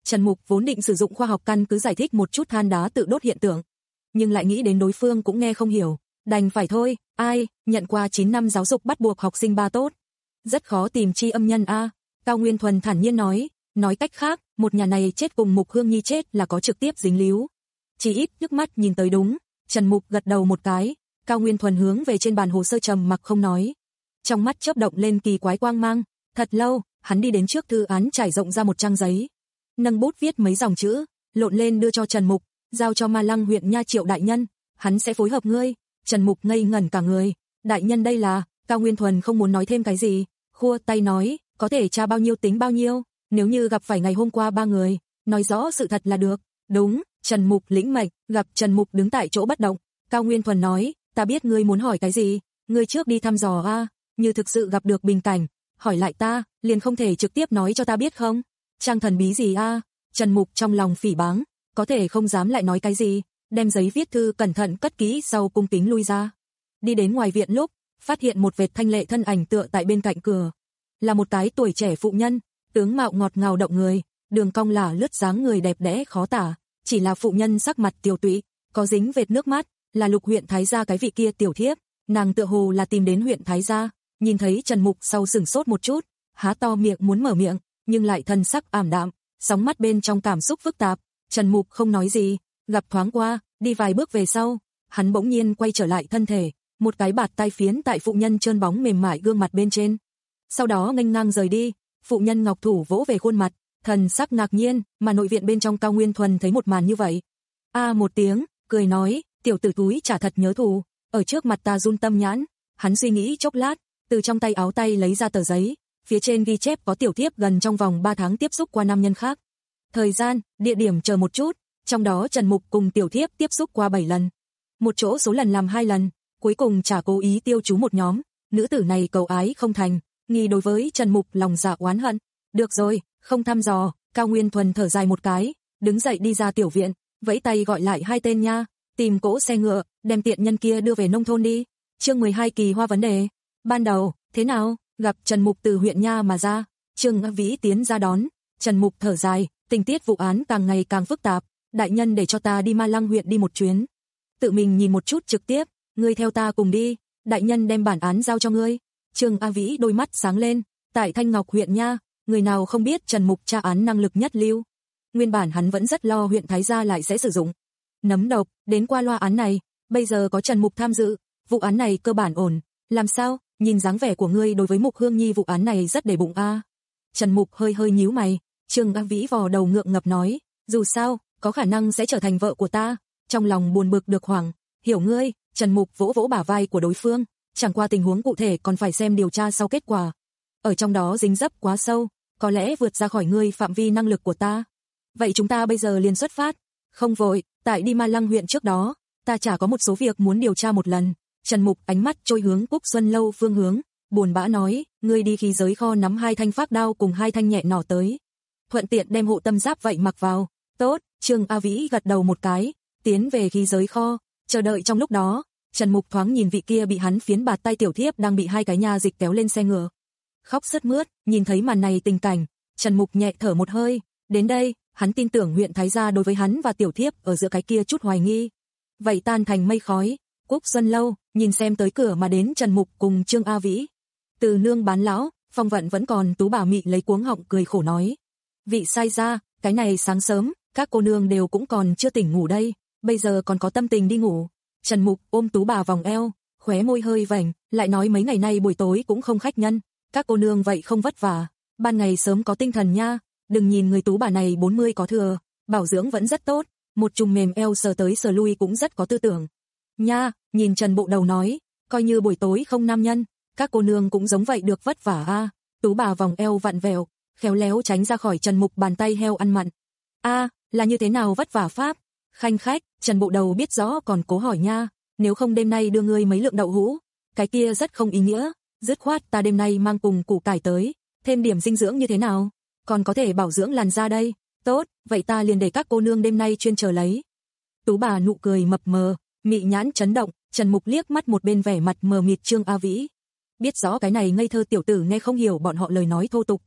Trần Mục vốn định sử dụng khoa học căn cứ giải thích một chút than đá tự đốt hiện tượng, nhưng lại nghĩ đến đối phương cũng nghe không hiểu, đành phải thôi. Ai, nhận qua chín năm giáo dục bắt buộc học sinh ba tốt, rất khó tìm chi âm nhân a. Cao Nguyên Thuần thản nhiên nói, nói cách khác, một nhà này chết cùng Mục Hương Nhi chết là có trực tiếp dính líu. Chỉ ít nước mắt nhìn tới đúng. Trần Mục gật đầu một cái, Cao Nguyên Thuần hướng về trên bàn hồ sơ trầm mặc không nói. Trong mắt chớp động lên kỳ quái quang mang, thật lâu, hắn đi đến trước thư án trải rộng ra một trang giấy, nâng bút viết mấy dòng chữ, lộn lên đưa cho Trần Mục, giao cho Ma Lăng huyện nha Triệu đại nhân, hắn sẽ phối hợp ngươi. Trần Mục ngây ngẩn cả người, đại nhân đây là, Cao Nguyên Thuần không muốn nói thêm cái gì, khua tay nói, có thể tra bao nhiêu tính bao nhiêu, nếu như gặp phải ngày hôm qua ba người, nói rõ sự thật là được. Đúng, Trần Mục lĩnh mệnh. Gặp Trần Mục đứng tại chỗ bất động, Cao Nguyên Thuần nói, ta biết ngươi muốn hỏi cái gì, ngươi trước đi thăm dò a, như thực sự gặp được bình cảnh, hỏi lại ta, liền không thể trực tiếp nói cho ta biết không? Trang thần bí gì a? Trần Mục trong lòng phỉ báng, có thể không dám lại nói cái gì, đem giấy viết thư cẩn thận cất kỹ sau cung kính lui ra. Đi đến ngoài viện lúc, phát hiện một vệt thanh lệ thân ảnh tựa tại bên cạnh cửa, là một cái tuổi trẻ phụ nhân, tướng mạo ngọt ngào động người, đường cong lả lướt dáng người đẹp đẽ khó tả, chỉ là phụ nhân sắc mặt tiều tụy, có dính vệt nước mắt, là Lục huyện thái gia cái vị kia tiểu thiếp, nàng tựa hồ là tìm đến huyện thái gia, nhìn thấy Trần Mục sau sửng sốt một chút, há to miệng muốn mở miệng, nhưng lại thân sắc ảm đạm, sóng mắt bên trong cảm xúc phức tạp. Trần Mục không nói gì, gặp thoáng qua, đi vài bước về sau, hắn bỗng nhiên quay trở lại thân thể, một cái bạt tay phiến tại phụ nhân trơn bóng mềm mại gương mặt bên trên. Sau đó nghênh ngang rời đi, phụ nhân ngọc thủ vỗ về khuôn mặt, thần sắc ngạc nhiên, mà nội viện bên trong Cao Nguyên Thuần thấy một màn như vậy. A một tiếng, cười nói, tiểu tử túi chả thật nhớ thù, ở trước mặt ta run tâm nhãn. Hắn suy nghĩ chốc lát, từ trong tay áo tay lấy ra tờ giấy, phía trên ghi chép có tiểu thiếp gần trong vòng ba tháng tiếp xúc qua nam nhân khác. Thời gian, địa điểm chờ một chút, trong đó Trần Mục cùng tiểu thiếp tiếp xúc qua bảy lần. Một chỗ số lần làm hai lần, cuối cùng chả cố ý tiêu chú một nhóm, nữ tử này cầu ái không thành, nghi đối với Trần Mục lòng dạ oán hận. Được rồi, không thăm dò. Cao Nguyên Thuần thở dài một cái, đứng dậy đi ra tiểu viện, vẫy tay gọi lại hai tên nha, tìm cỗ xe ngựa, đem tiện nhân kia đưa về nông thôn đi. Chương mười hai kỳ hoa vấn đề. Ban đầu, thế nào? Gặp Trần Mục từ huyện nha mà ra, Trương A Vĩ tiến ra đón. Trần Mục thở dài, tình tiết vụ án càng ngày càng phức tạp, đại nhân để cho ta đi Ma Lăng huyện đi một chuyến. Tự mình nhìn một chút trực tiếp, ngươi theo ta cùng đi, đại nhân đem bản án giao cho ngươi. Trương A Vĩ đôi mắt sáng lên, tại Thanh Ngọc huyện nha, người nào không biết Trần Mục tra án năng lực nhất lưu. Nguyên bản hắn vẫn rất lo huyện thái gia lại sẽ sử dụng nấm độc đến qua loa án này, bây giờ có Trần Mục tham dự, vụ án này cơ bản ổn. Làm sao, nhìn dáng vẻ của ngươi đối với Mục Hương Nhi vụ án này rất để bụng a. À. Trần Mục hơi hơi nhíu mày, Trương A Vĩ vò đầu ngượng ngập nói, dù sao, có khả năng sẽ trở thành vợ của ta. Trong lòng buồn bực được hoảng, hiểu ngươi. Trần Mục vỗ vỗ bả vai của đối phương, chẳng qua tình huống cụ thể còn phải xem điều tra sau kết quả. Ở trong đó dính dấp quá sâu, có lẽ vượt ra khỏi ngươi phạm vi năng lực của ta. Vậy chúng ta bây giờ liền xuất phát. Không vội, tại đi Ma Lăng huyện trước đó, ta chả có một số việc muốn điều tra một lần. Trần Mục ánh mắt trôi hướng Cúc Xuân Lâu phương hướng, buồn bã nói, ngươi đi khí giới kho nắm hai thanh phác đao cùng hai thanh nhẹ nỏ tới. Thuận tiện đem hộ tâm giáp vậy mặc vào. Tốt, Trương A Vĩ gật đầu một cái, tiến về khí giới kho, chờ đợi trong lúc đó, Trần Mục thoáng nhìn vị kia bị hắn phiến bạt tay tiểu thiếp đang bị hai cái nha dịch kéo lên xe ngựa. Khóc sướt mướt, nhìn thấy màn này tình cảnh, Trần Mục nhẹ thở một hơi, đến đây, hắn tin tưởng huyện thái gia đối với hắn và tiểu thiếp ở giữa cái kia chút hoài nghi. Vậy tan thành mây khói. Cúc Xuân Lâu, nhìn xem tới cửa mà đến Trần Mục cùng Trương A Vĩ. Từ nương bán lão, Phong Vận vẫn còn tú bà mị lấy cuống họng cười khổ nói. Vị sai ra, cái này sáng sớm, các cô nương đều cũng còn chưa tỉnh ngủ đây, bây giờ còn có tâm tình đi ngủ. Trần Mục ôm tú bà vòng eo, khóe môi hơi vảnh, lại nói mấy ngày nay buổi tối cũng không khách nhân, các cô nương vậy không vất vả, ban ngày sớm có tinh thần nha, đừng nhìn người tú bà này bốn mươi có thừa, bảo dưỡng vẫn rất tốt, một chùm mềm eo sờ tới sờ lui cũng rất có tư tưởng. Nha, nhìn Trần Bộ Đầu nói, coi như buổi tối không nam nhân, các cô nương cũng giống vậy được vất vả a. À. Tú bà vòng eo vặn vẹo, khéo léo tránh ra khỏi Trần Mục bàn tay heo ăn mặn. A, à, là như thế nào vất vả pháp? Khanh khách, Trần Bộ Đầu biết rõ còn cố hỏi nha, nếu không đêm nay đưa ngươi mấy lượng đậu hũ, cái kia rất không ý nghĩa, dứt khoát ta đêm nay mang cùng củ cải tới, thêm điểm dinh dưỡng như thế nào, còn có thể bảo dưỡng làn da đây. Tốt, vậy ta liền để các cô nương đêm nay chuyên chờ lấy. Tú bà nụ cười mập mờ, mị nhãn chấn động, Trần Mục liếc mắt một bên vẻ mặt mờ mịt Trương A Vĩ. Biết rõ cái này ngây thơ tiểu tử nghe không hiểu bọn họ lời nói thô tục.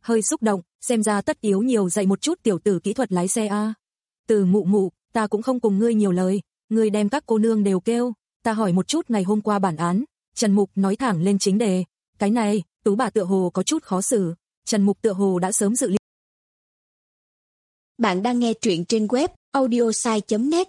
hơi xúc động, xem ra tất yếu nhiều dạy một chút tiểu tử kỹ thuật lái xe a. Từ Mụ Mụ, ta cũng không cùng ngươi nhiều lời, ngươi đem các cô nương đều kêu, ta hỏi một chút ngày hôm qua bản án. Trần Mục nói thẳng lên chính đề, cái này, Tú bà tựa hồ có chút khó xử, Trần Mục tựa hồ đã sớm dự liệu. Bạn đang nghe truyện trên web audiosai chấm net.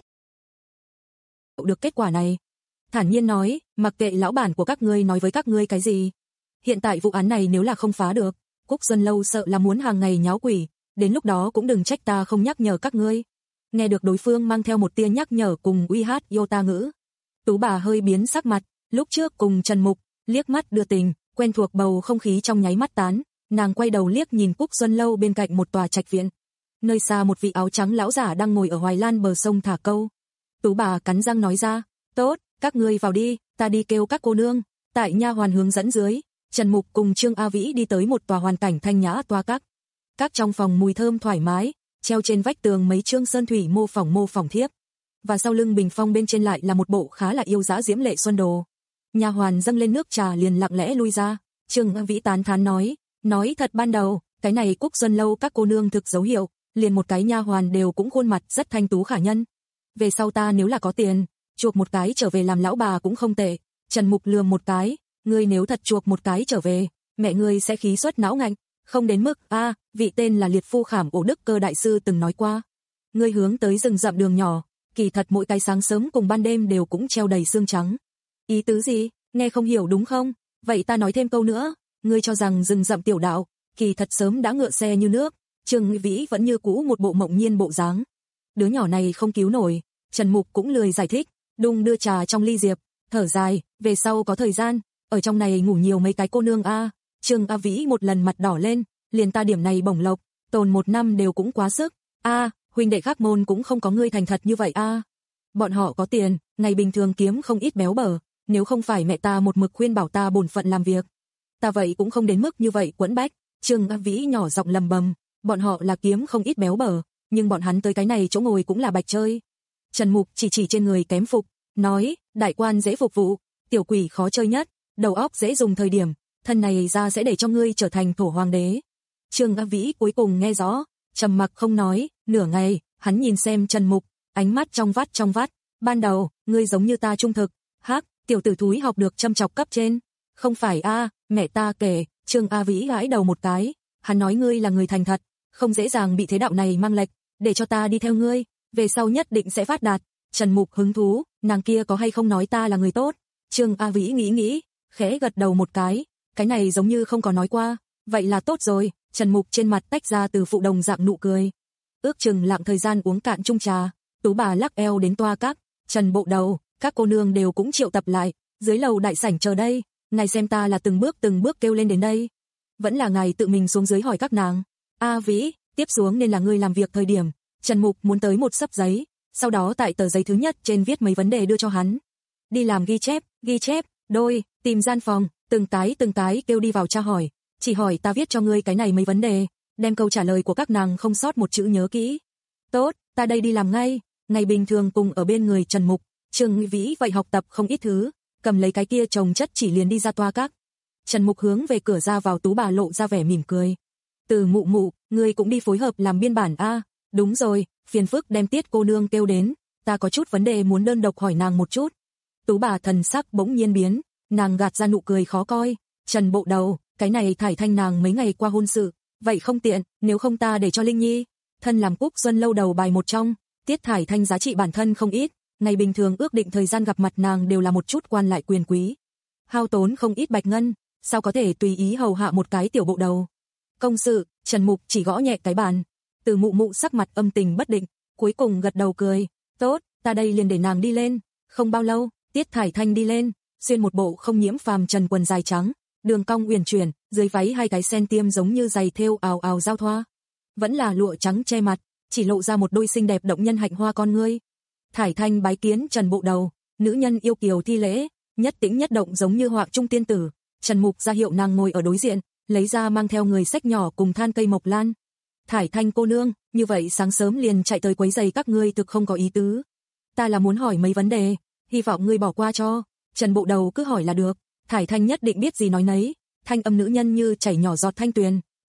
Được kết quả này. Thản nhiên nói, mặc kệ lão bản của các ngươi nói với các ngươi cái gì. Hiện tại vụ án này nếu là không phá được, Cúc Xuân Lâu sợ là muốn hàng ngày nháo quỷ, đến lúc đó cũng đừng trách ta không nhắc nhở các ngươi. Nghe được đối phương mang theo một tia nhắc nhở cùng uy hát yêu ta ngữ. Tú bà hơi biến sắc mặt, lúc trước cùng Trần Mục, liếc mắt đưa tình, quen thuộc bầu không khí trong nháy mắt tán, nàng quay đầu liếc nhìn Cúc Xuân Lâu bên cạnh một tòa trạch viện. Nơi xa một vị áo trắng lão giả đang ngồi ở Hoài Lan bờ sông thả câu. Tú bà cắn răng nói ra, tốt, các ngươi vào đi, ta đi kêu các cô nương. Tại nha hoàn hướng dẫn dưới, Trần Mục cùng Trương A Vĩ đi tới một tòa hoàn cảnh thanh nhã toa các. Các trong phòng mùi thơm thoải mái, treo trên vách tường mấy chương sơn thủy mô phỏng mô phỏng thiếp. Và sau lưng bình phong bên trên lại là một bộ khá là yêu dã diễm lệ xuân đồ. Nha hoàn dâng lên nước trà liền lặng lẽ lui ra, Trương A Vĩ tán thán nói, nói thật ban đầu, cái này Cúc Xuân Lâu các cô nương thực dấu hiệu, liền một cái nha hoàn đều cũng khuôn mặt rất thanh tú khả nhân. Về sau ta nếu là có tiền, chuộc một cái trở về làm lão bà cũng không tệ. Trần Mục lườm một cái, ngươi nếu thật chuộc một cái trở về, mẹ ngươi sẽ khí xuất não ngạnh, không đến mức, a, à, vị tên là Liệt Phu Khảm Ổ Đức Cơ đại sư từng nói qua. Ngươi hướng tới rừng rậm đường nhỏ, kỳ thật mỗi cái sáng sớm cùng ban đêm đều cũng treo đầy xương trắng. Ý tứ gì, nghe không hiểu đúng không? Vậy ta nói thêm câu nữa, ngươi cho rằng rừng rậm tiểu đạo, kỳ thật sớm đã ngựa xe như nước. Trương Vĩ vẫn như cũ một bộ mộng nhiên bộ dáng. Đứa nhỏ này không cứu nổi, Trần Mục cũng lười giải thích, đung đưa trà trong ly diệp, thở dài, về sau có thời gian, ở trong này ngủ nhiều mấy cái cô nương a. À. Trương A Vĩ một lần mặt đỏ lên, liền ta điểm này bổng lộc, tồn một năm đều cũng quá sức. A, à, huynh đệ khác môn cũng không có ngươi thành thật như vậy a. À. Bọn họ có tiền, ngày bình thường kiếm không ít béo bở, nếu không phải mẹ ta một mực khuyên bảo ta bổn phận làm việc, ta vậy cũng không đến mức như vậy quẫn bách. Trương A Vĩ nhỏ giọng lầm bầm, bọn họ là kiếm không ít béo bở, nhưng bọn hắn tới cái này chỗ ngồi cũng là bạch chơi. Trần Mục chỉ chỉ trên người kém phục, nói, đại quan dễ phục vụ, tiểu quỷ khó chơi nhất, đầu óc dễ dùng thời điểm, thân này ra sẽ để cho ngươi trở thành thổ hoàng đế. Trương A Vĩ cuối cùng nghe rõ, trầm mặc không nói, nửa ngày, hắn nhìn xem Trần Mục, ánh mắt trong vắt trong vắt, ban đầu, ngươi giống như ta trung thực, hắc, tiểu tử thúi học được châm chọc cấp trên, không phải a, à, mẹ ta kể. Trương A Vĩ gãi đầu một cái, hắn nói ngươi là người thành thật, không dễ dàng bị thế đạo này mang lệch, để cho ta đi theo ngươi, về sau nhất định sẽ phát đạt. Trần Mục hứng thú, nàng kia có hay không nói ta là người tốt? Trương A Vĩ nghĩ nghĩ, khẽ gật đầu một cái, cái này giống như không có nói qua, vậy là tốt rồi. Trần Mục trên mặt tách ra từ phụ đồng dạng nụ cười. Ước chừng lặng thời gian uống cạn chung trà, Tú bà lắc eo đến toa các, Trần bộ đầu, các cô nương đều cũng triệu tập lại, dưới lầu đại sảnh chờ đây, ngài xem ta là từng bước từng bước kêu lên đến đây, vẫn là ngài tự mình xuống dưới hỏi các nàng. A Vĩ, tiếp xuống nên là ngươi làm việc thời điểm. Trần Mục muốn tới một xấp giấy, sau đó tại tờ giấy thứ nhất trên viết mấy vấn đề đưa cho hắn. Đi làm ghi chép, ghi chép, đôi, tìm gian phòng, từng cái từng cái kêu đi vào tra hỏi, chỉ hỏi ta viết cho ngươi cái này mấy vấn đề, đem câu trả lời của các nàng không sót một chữ nhớ kỹ. Tốt, ta đây đi làm ngay. Ngày bình thường cùng ở bên người Trần Mục, Trương Vĩ vậy học tập không ít thứ, cầm lấy cái kia chồng chất chỉ liền đi ra toa các. Trần Mục hướng về cửa ra vào Tú bà lộ ra vẻ mỉm cười. Từ Mụ Mụ, ngươi cũng đi phối hợp làm biên bản a? À, đúng rồi, phiền phức đem Tiết cô nương kêu đến, ta có chút vấn đề muốn đơn độc hỏi nàng một chút. Tú bà thần sắc bỗng nhiên biến, nàng gạt ra nụ cười khó coi. Trần bộ đầu, cái này thải thanh nàng mấy ngày qua hôn sự, vậy không tiện, nếu không ta để cho Linh Nhi. Thân làm Cúc Xuân Lâu đầu bài một trong, Tiết thải thanh giá trị bản thân không ít, ngày bình thường ước định thời gian gặp mặt nàng đều là một chút quan lại quyền quý, hao tốn không ít bạch ngân, sao có thể tùy ý hầu hạ một cái tiểu bộ đầu. Công sự, Trần Mục chỉ gõ nhẹ cái bàn. Từ Mụ Mụ sắc mặt âm tình bất định, cuối cùng gật đầu cười, tốt, ta đây liền để nàng đi lên. Không bao lâu, Tiết thải thanh đi lên, xuyên một bộ không nhiễm phàm trần quần dài trắng, đường cong uyển chuyển, dưới váy hai cái sen tiêm giống như giày thêu ào ào giao thoa, vẫn là lụa trắng che mặt, chỉ lộ ra một đôi xinh đẹp động nhân hạnh hoa con ngươi. Thải thanh bái kiến Trần bộ đầu, nữ nhân yêu kiều thi lễ, nhất tĩnh nhất động giống như họa trung tiên tử. Trần Mục ra hiệu nàng ngồi ở đối diện, lấy ra mang theo người sách nhỏ cùng than cây mộc lan. Thải thanh cô nương, như vậy sáng sớm liền chạy tới quấy giày các ngươi thực không có ý tứ. Ta là muốn hỏi mấy vấn đề, hy vọng ngươi bỏ qua cho. Trần bộ đầu cứ hỏi là được. Thải thanh nhất định biết gì nói nấy, thanh âm nữ nhân như chảy nhỏ giọt thanh tuyền,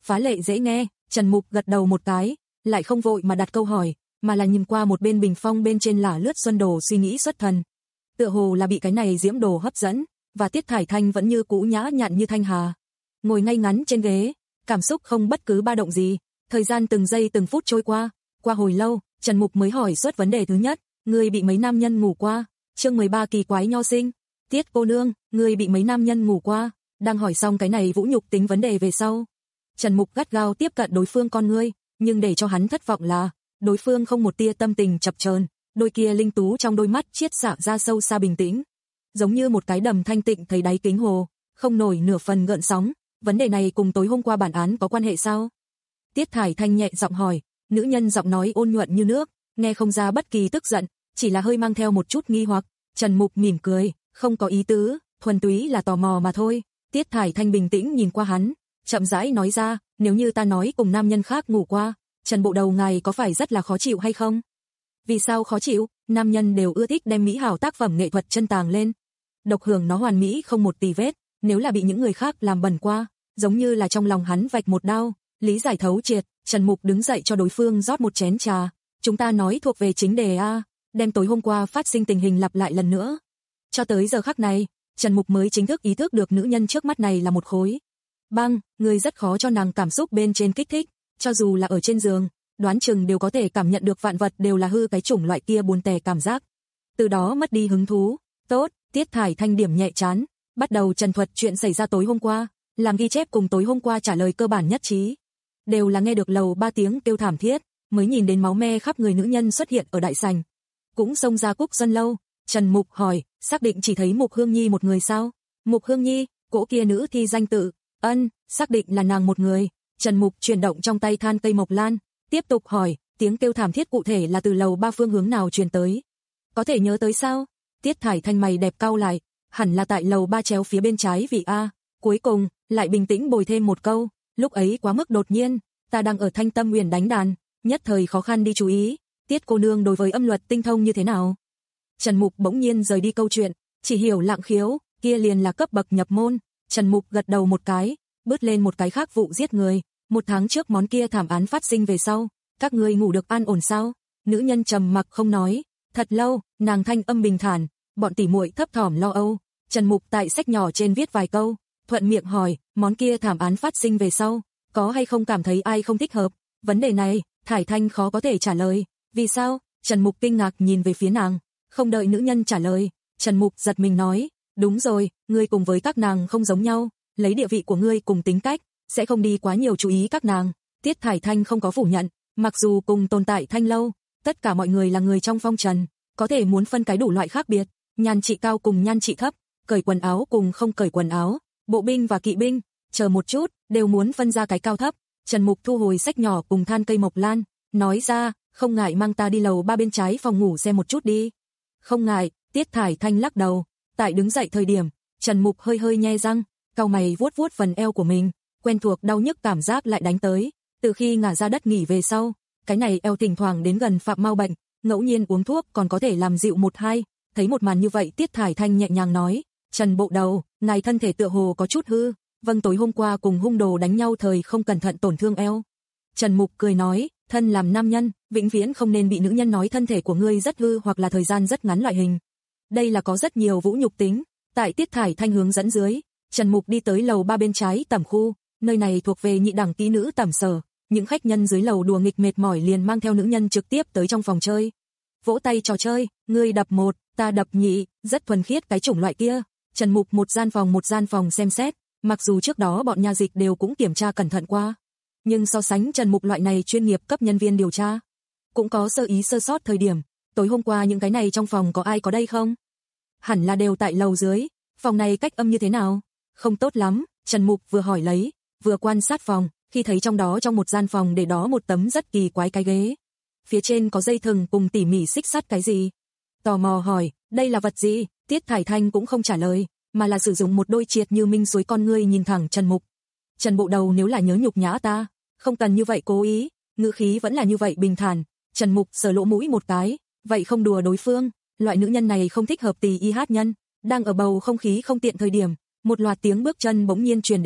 phá lệ dễ nghe. Trần Mục gật đầu một cái, lại không vội mà đặt câu hỏi, mà là nhìn qua một bên bình phong bên trên là lướt xuân đồ suy nghĩ xuất thần. Tựa hồ là bị cái này diễm đồ hấp dẫn, và Tiết Thải Thanh vẫn như cũ nhã nhặn như thanh hà. Ngồi ngay ngắn trên ghế, cảm xúc không bất cứ ba động gì, thời gian từng giây từng phút trôi qua, qua hồi lâu, Trần Mục mới hỏi suốt vấn đề thứ nhất, ngươi bị mấy nam nhân ngủ qua? Chương mười ba kỳ quái nho sinh. Tiết cô nương, ngươi bị mấy nam nhân ngủ qua? Đang hỏi xong cái này vũ nhục tính vấn đề về sau, Trần Mục gắt gao tiếp cận đối phương con ngươi, nhưng để cho hắn thất vọng là, đối phương không một tia tâm tình chập chờn, đôi kia linh tú trong đôi mắt chiết xạ ra sâu xa bình tĩnh, giống như một cái đầm thanh tịnh thấy đáy kính hồ, không nổi nửa phần gợn sóng. Vấn đề này cùng tối hôm qua bản án có quan hệ sao? Tiết Thải Thanh nhẹ giọng hỏi, nữ nhân giọng nói ôn nhuận như nước, nghe không ra bất kỳ tức giận, chỉ là hơi mang theo một chút nghi hoặc. Trần Mục mỉm cười, không có ý tứ, thuần túy là tò mò mà thôi. Tiết Thải Thanh bình tĩnh nhìn qua hắn, chậm rãi nói ra, nếu như ta nói cùng nam nhân khác ngủ qua, Trần bộ đầu ngài có phải rất là khó chịu hay không? Vì sao khó chịu? Nam nhân đều ưa thích đem mỹ hảo tác phẩm nghệ thuật chân tàng lên, độc hưởng nó hoàn mỹ không một tì vết, nếu là bị những người khác làm bẩn qua, giống như là trong lòng hắn vạch một đao, lý giải thấu triệt. Trần Mục đứng dậy cho đối phương rót một chén trà, chúng ta nói thuộc về chính đề a, đem tối hôm qua phát sinh tình hình lặp lại lần nữa. Cho tới giờ khắc này, Trần Mục mới chính thức ý thức được nữ nhân trước mắt này là một khối băng, người rất khó cho nàng cảm xúc bên trên kích thích, cho dù là ở trên giường, đoán chừng đều có thể cảm nhận được vạn vật đều là hư cái chủng loại kia buồn tẻ cảm giác. Từ đó mất đi hứng thú. Tốt, Tiết Thải Thanh điểm nhẹ chán, bắt đầu trần thuật chuyện xảy ra tối hôm qua, làm ghi chép cùng tối hôm qua trả lời cơ bản nhất trí. Đều là nghe được lầu ba tiếng kêu thảm thiết, mới nhìn đến máu me khắp người nữ nhân xuất hiện ở đại sảnh. Cũng xông ra Cúc Dân lâu. Trần Mục hỏi, xác định chỉ thấy Mục Hương Nhi một người sao? Mục Hương Nhi, cỗ kia nữ thi danh tự. Ân, xác định là nàng một người. Trần Mục chuyển động trong tay than cây mộc lan, tiếp tục hỏi, tiếng kêu thảm thiết cụ thể là từ lầu ba phương hướng nào truyền tới? Có thể nhớ tới sao? Tiết Thải Thanh mày đẹp cau lại, hẳn là tại lầu ba chéo phía bên trái vị a. Cuối cùng, lại bình tĩnh bồi thêm một câu, lúc ấy quá mức đột nhiên, ta đang ở Thanh Tâm Huyền đánh đàn, nhất thời khó khăn đi chú ý. Tiết cô nương đối với âm luật tinh thông như thế nào? Trần Mục bỗng nhiên rời đi câu chuyện, chỉ hiểu lạng khiếu, kia liền là cấp bậc nhập môn. Trần Mục gật đầu một cái, bứt lên một cái khác vụ giết người. Một tháng trước món kia thảm án phát sinh về sau, các ngươi ngủ được an ổn sao? Nữ nhân trầm mặc không nói, thật lâu, nàng thanh âm bình thản, bọn tỉ muội thấp thỏm lo âu. Trần Mục tại sách nhỏ trên viết vài câu, thuận miệng hỏi, món kia thảm án phát sinh về sau, có hay không cảm thấy ai không thích hợp? Vấn đề này, Thải Thanh khó có thể trả lời. Vì sao? Trần Mục kinh ngạc nhìn về phía nàng, không đợi nữ nhân trả lời, Trần Mục giật mình nói, đúng rồi, ngươi cùng với các nàng không giống nhau, lấy địa vị của ngươi cùng tính cách, sẽ không đi quá nhiều chú ý các nàng. Tiết Thải Thanh không có phủ nhận, mặc dù cùng tồn tại thanh lâu, tất cả mọi người là người trong phong trần, có thể muốn phân cái đủ loại khác biệt, nhan trị cao cùng nhan trị thấp, cởi quần áo cùng không cởi quần áo, bộ binh và kỵ binh, chờ một chút, đều muốn phân ra cái cao thấp. Trần Mục thu hồi sách nhỏ cùng than cây mộc lan, nói ra, không ngại mang ta đi lầu ba bên trái phòng ngủ xem một chút đi. Không ngại. Tiết Thải Thanh lắc đầu. Tại đứng dậy thời điểm, Trần Mục hơi hơi nhe răng, cau mày vuốt vuốt phần eo của mình, quen thuộc đau nhức cảm giác lại đánh tới. Từ khi ngả ra đất nghỉ về sau, cái này eo thỉnh thoảng đến gần phạm mau bệnh, ngẫu nhiên uống thuốc còn có thể làm dịu một hai. Thấy một màn như vậy, Tiết Thải Thanh nhẹ nhàng nói, Trần bộ đầu, ngài thân thể tựa hồ có chút hư. Vâng, tối hôm qua cùng hung đồ đánh nhau thời không cẩn thận tổn thương eo. Trần Mục cười nói, thân làm nam nhân, vĩnh viễn không nên bị nữ nhân nói thân thể của ngươi rất hư hoặc là thời gian rất ngắn loại hình. Đây là có rất nhiều vũ nhục tính. Tại Tiết Thải Thanh hướng dẫn dưới, Trần Mục đi tới lầu ba bên trái tẩm khu, nơi này thuộc về nhị đẳng kỹ nữ tẩm sở. Những khách nhân dưới lầu đùa nghịch mệt mỏi liền mang theo nữ nhân trực tiếp tới trong phòng chơi. Vỗ tay trò chơi, ngươi đập một, ta đập nhị, rất thuần khiết cái chủng loại kia. Trần Mục một gian phòng một gian phòng xem xét, mặc dù trước đó bọn nha dịch đều cũng kiểm tra cẩn thận qua, nhưng so sánh Trần Mục loại này chuyên nghiệp cấp nhân viên điều tra, cũng có sơ ý sơ sót thời điểm. Tối hôm qua những cái này trong phòng có ai có đây không? Hẳn là đều tại lầu dưới. Phòng này cách âm như thế nào? Không tốt lắm. Trần Mục vừa hỏi lấy, vừa quan sát phòng, khi thấy trong đó trong một gian phòng để đó một tấm rất kỳ quái cái ghế. Phía trên có dây thừng cùng tỉ mỉ xích sắt cái gì? Tò mò hỏi, đây là vật gì? Tiết Thải Thanh cũng không trả lời, mà là sử dụng một đôi triệt như minh suối con ngươi nhìn thẳng Trần Mục. Trần bộ đầu, nếu là nhớ nhục nhã ta, không cần như vậy cố ý. Ngữ khí vẫn là như vậy bình thản. Trần Mục sờ lỗ mũi một cái, vậy không đùa đối phương, loại nữ nhân này không thích hợp tỳ y hát nhân. Đang ở bầu không khí không tiện thời điểm, một loạt tiếng bước chân bỗng nhiên truyền đến,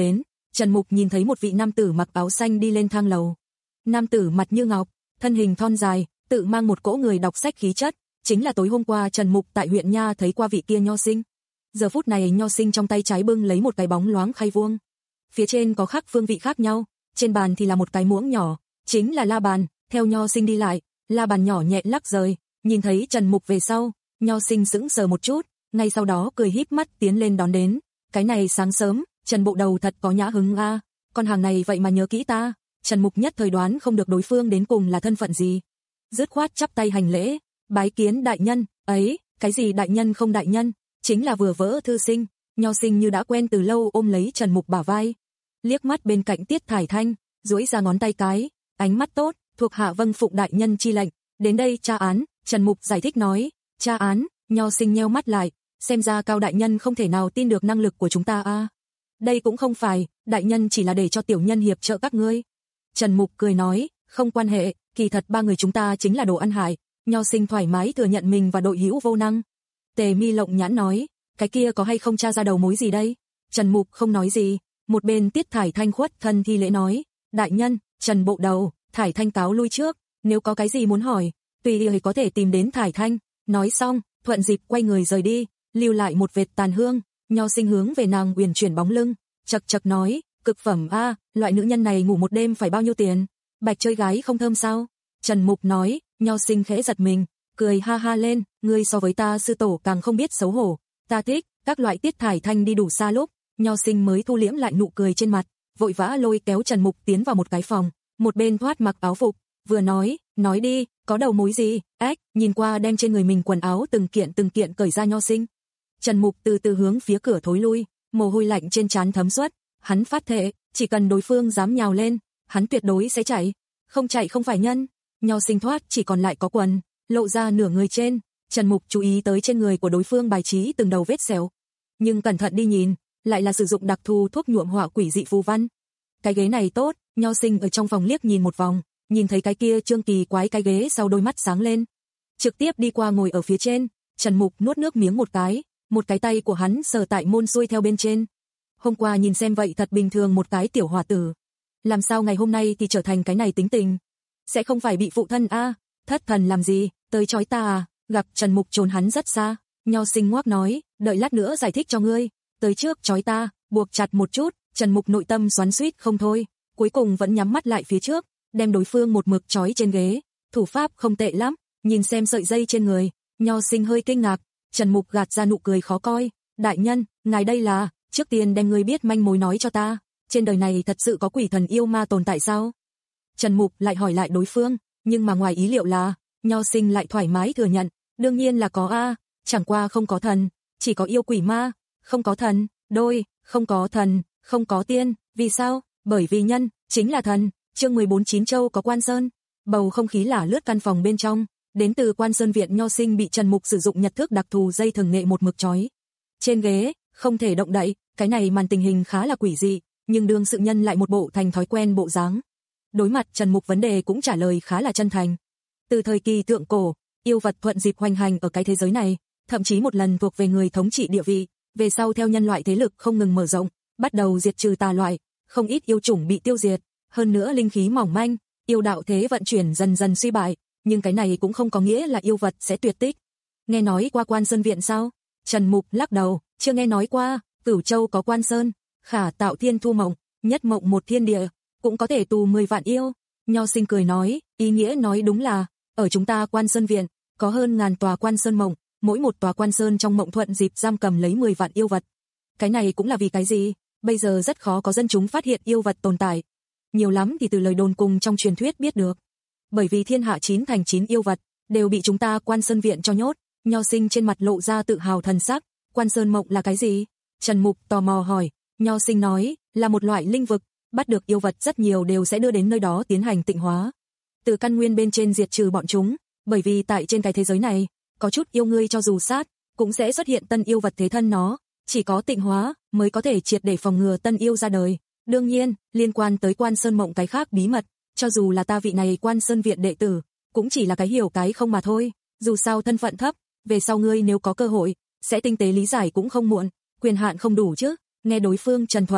Trần Mục nhìn thấy một vị nam tử mặc áo xanh đi lên thang lầu. Nam tử mặt như ngọc, thân hình thon dài, tự mang một cỗ người đọc sách khí chất, chính là tối hôm qua Trần Mục tại huyện Nha thấy qua vị kia Nho Sinh. Giờ phút này Nho Sinh trong tay trái bưng lấy một cái bóng loáng khay vuông. Phía trên có khắc phương vị khác nhau, trên bàn thì là một cái muỗng nhỏ, chính là la bàn. Theo Nho Sinh đi lại, la bàn nhỏ nhẹ lắc rời, nhìn thấy Trần Mục về sau, Nho Sinh sững sờ một chút, ngay sau đó cười híp mắt tiến lên đón đến. Cái này sáng sớm, Trần Bộ Đầu thật có nhã hứng a, à. Con hàng này vậy mà nhớ kỹ ta. Trần Mục nhất thời đoán không được đối phương đến cùng là thân phận gì, dứt khoát chắp tay hành lễ, bái kiến đại nhân. Ấy, cái gì đại nhân không đại nhân, chính là vừa vỡ thư sinh. Nho Sinh như đã quen từ lâu ôm lấy Trần Mục bả vai, liếc mắt bên cạnh Tiết Thải Thanh, duỗi ra ngón tay cái, ánh mắt tốt, thuộc hạ vâng phụng đại nhân chi lệnh, đến đây tra án. Trần Mục giải thích nói, tra án. Nho Sinh nheo mắt lại, xem ra Cao đại nhân không thể nào tin được năng lực của chúng ta a. À. Đây cũng không phải, đại nhân chỉ là để cho tiểu nhân hiệp trợ các ngươi. Trần Mục cười nói, không quan hệ, kỳ thật ba người chúng ta chính là đồ ăn hại. Nho Sinh thoải mái thừa nhận mình và đội hữu vô năng. Tề Mi lộng nhãn nói, cái kia có hay không tra ra đầu mối gì đây? Trần Mục không nói gì, một bên Tiết Thải Thanh khuất thân thi lễ nói, đại nhân, Trần Bộ Đầu, Thải Thanh cáo lui trước, nếu có cái gì muốn hỏi, tùy ý có thể tìm đến Thải Thanh. Nói xong, thuận dịp quay người rời đi, lưu lại một vệt tàn hương. Nho Sinh hướng về nàng uyển chuyển bóng lưng, chậc chậc nói, cực phẩm a, à, loại nữ nhân này ngủ một đêm phải bao nhiêu tiền? Bạch chơi gái không thơm sao? Trần Mục nói. Nho Sinh khẽ giật mình, cười ha ha lên, ngươi so với ta sư tổ càng không biết xấu hổ, ta thích. Các loại Tiết Thải Thanh đi đủ xa lúc, Nho Sinh mới thu liễm lại nụ cười trên mặt, vội vã lôi kéo Trần Mục tiến vào một cái phòng, một bên thoát mặc áo phục, vừa nói, nói đi, có đầu mối gì? Ách, nhìn qua đem trên người mình quần áo từng kiện từng kiện cởi ra Nho Sinh. Trần Mục từ từ hướng phía cửa thối lui, mồ hôi lạnh trên trán thấm suốt, hắn phát thệ, chỉ cần đối phương dám nhào lên, hắn tuyệt đối sẽ chạy, không chạy không phải nhân. Nho Sinh thoát chỉ còn lại có quần, lộ ra nửa người trên. Trần Mục chú ý tới trên người của đối phương bài trí từng đầu vết sẹo, nhưng cẩn thận đi nhìn, lại là sử dụng đặc thù thuốc nhuộm họa quỷ dị phù văn. Cái ghế này tốt. Nho Sinh ở trong phòng liếc nhìn một vòng, nhìn thấy cái kia trương kỳ quái cái ghế sau đôi mắt sáng lên, trực tiếp đi qua ngồi ở phía trên. Trần Mục nuốt nước miếng một cái, một cái tay của hắn sờ tại môn xuôi theo bên trên. Hôm qua nhìn xem vậy thật bình thường một cái tiểu hòa tử, làm sao ngày hôm nay thì trở thành cái này tính tình? Sẽ không phải bị phụ thân a? À? Thất thần làm gì, tới chói ta à? Gặp Trần Mục trốn hắn rất xa, Nho Sinh ngoác nói, đợi lát nữa giải thích cho ngươi, tới trước chói ta, buộc chặt một chút. Trần Mục nội tâm xoắn xuýt không thôi, cuối cùng vẫn nhắm mắt lại phía trước, đem đối phương một mực chói trên ghế, thủ pháp không tệ lắm. Nhìn xem sợi dây trên người, Nho Sinh hơi kinh ngạc, Trần Mục gạt ra nụ cười khó coi, đại nhân, ngài đây là, trước tiên đem ngươi biết manh mối nói cho ta, trên đời này thật sự có quỷ thần yêu ma tồn tại sao? Trần Mục lại hỏi lại đối phương, nhưng mà ngoài ý liệu là, Nho Sinh lại thoải mái thừa nhận, đương nhiên là có a, chẳng qua không có thần, chỉ có yêu quỷ ma, không có thần, đôi, không có thần, không có tiên, vì sao? Bởi vì nhân, chính là thần. Chương mười bốn Chín Châu có Quan Sơn. Bầu không khí lả lướt căn phòng bên trong, đến từ Quan Sơn viện. Nho Sinh bị Trần Mục sử dụng nhật thức đặc thù dây thừng nghệ một mực trói trên ghế, không thể động đậy. Cái này màn tình hình khá là quỷ dị, nhưng đương sự nhân lại một bộ thành thói quen bộ dáng. Đối mặt Trần Mục vấn đề cũng trả lời khá là chân thành. Từ thời kỳ thượng cổ, yêu vật thuận dịp hoành hành ở cái thế giới này, thậm chí một lần thuộc về người thống trị địa vị, về sau theo nhân loại thế lực không ngừng mở rộng, bắt đầu diệt trừ tà loại, không ít yêu chủng bị tiêu diệt, hơn nữa linh khí mỏng manh, yêu đạo thế vận chuyển dần dần suy bại, nhưng cái này cũng không có nghĩa là yêu vật sẽ tuyệt tích. Nghe nói qua Quan Sơn viện sao? Trần Mục lắc đầu, chưa nghe nói qua. Cửu Châu có Quan Sơn, khả tạo thiên thu mộng, nhất mộng một thiên địa, cũng có thể tù mười vạn yêu. Nho Sinh cười nói, ý nghĩa nói đúng là, ở chúng ta Quan Sơn viện, có hơn ngàn tòa Quan Sơn mộng, mỗi một tòa Quan Sơn trong mộng thuận dịp giam cầm lấy mười vạn yêu vật. Cái này cũng là vì cái gì? Bây giờ rất khó có dân chúng phát hiện yêu vật tồn tại. Nhiều lắm thì từ lời đồn cùng trong truyền thuyết biết được. Bởi vì thiên hạ chín thành chín yêu vật, đều bị chúng ta Quan Sơn viện cho nhốt. Nho Sinh trên mặt lộ ra tự hào thần sắc. Quan Sơn mộng là cái gì? Trần Mục tò mò hỏi. Nho Sinh nói, là một loại linh vực, bắt được yêu vật rất nhiều đều sẽ đưa đến nơi đó tiến hành tịnh hóa. Từ căn nguyên bên trên diệt trừ bọn chúng, bởi vì tại trên cái thế giới này, có chút yêu ngươi cho dù sát, cũng sẽ xuất hiện tân yêu vật thế thân nó, chỉ có tịnh hóa mới có thể triệt để phòng ngừa tân yêu ra đời. Đương nhiên, liên quan tới Quan Sơn mộng cái khác bí mật, cho dù là ta vị này Quan Sơn viện đệ tử, cũng chỉ là cái hiểu cái không mà thôi, dù sao thân phận thấp, về sau ngươi nếu có cơ hội, sẽ tinh tế lý giải cũng không muộn, quyền hạn không đủ chứ. Nghe đối phương trần thuật,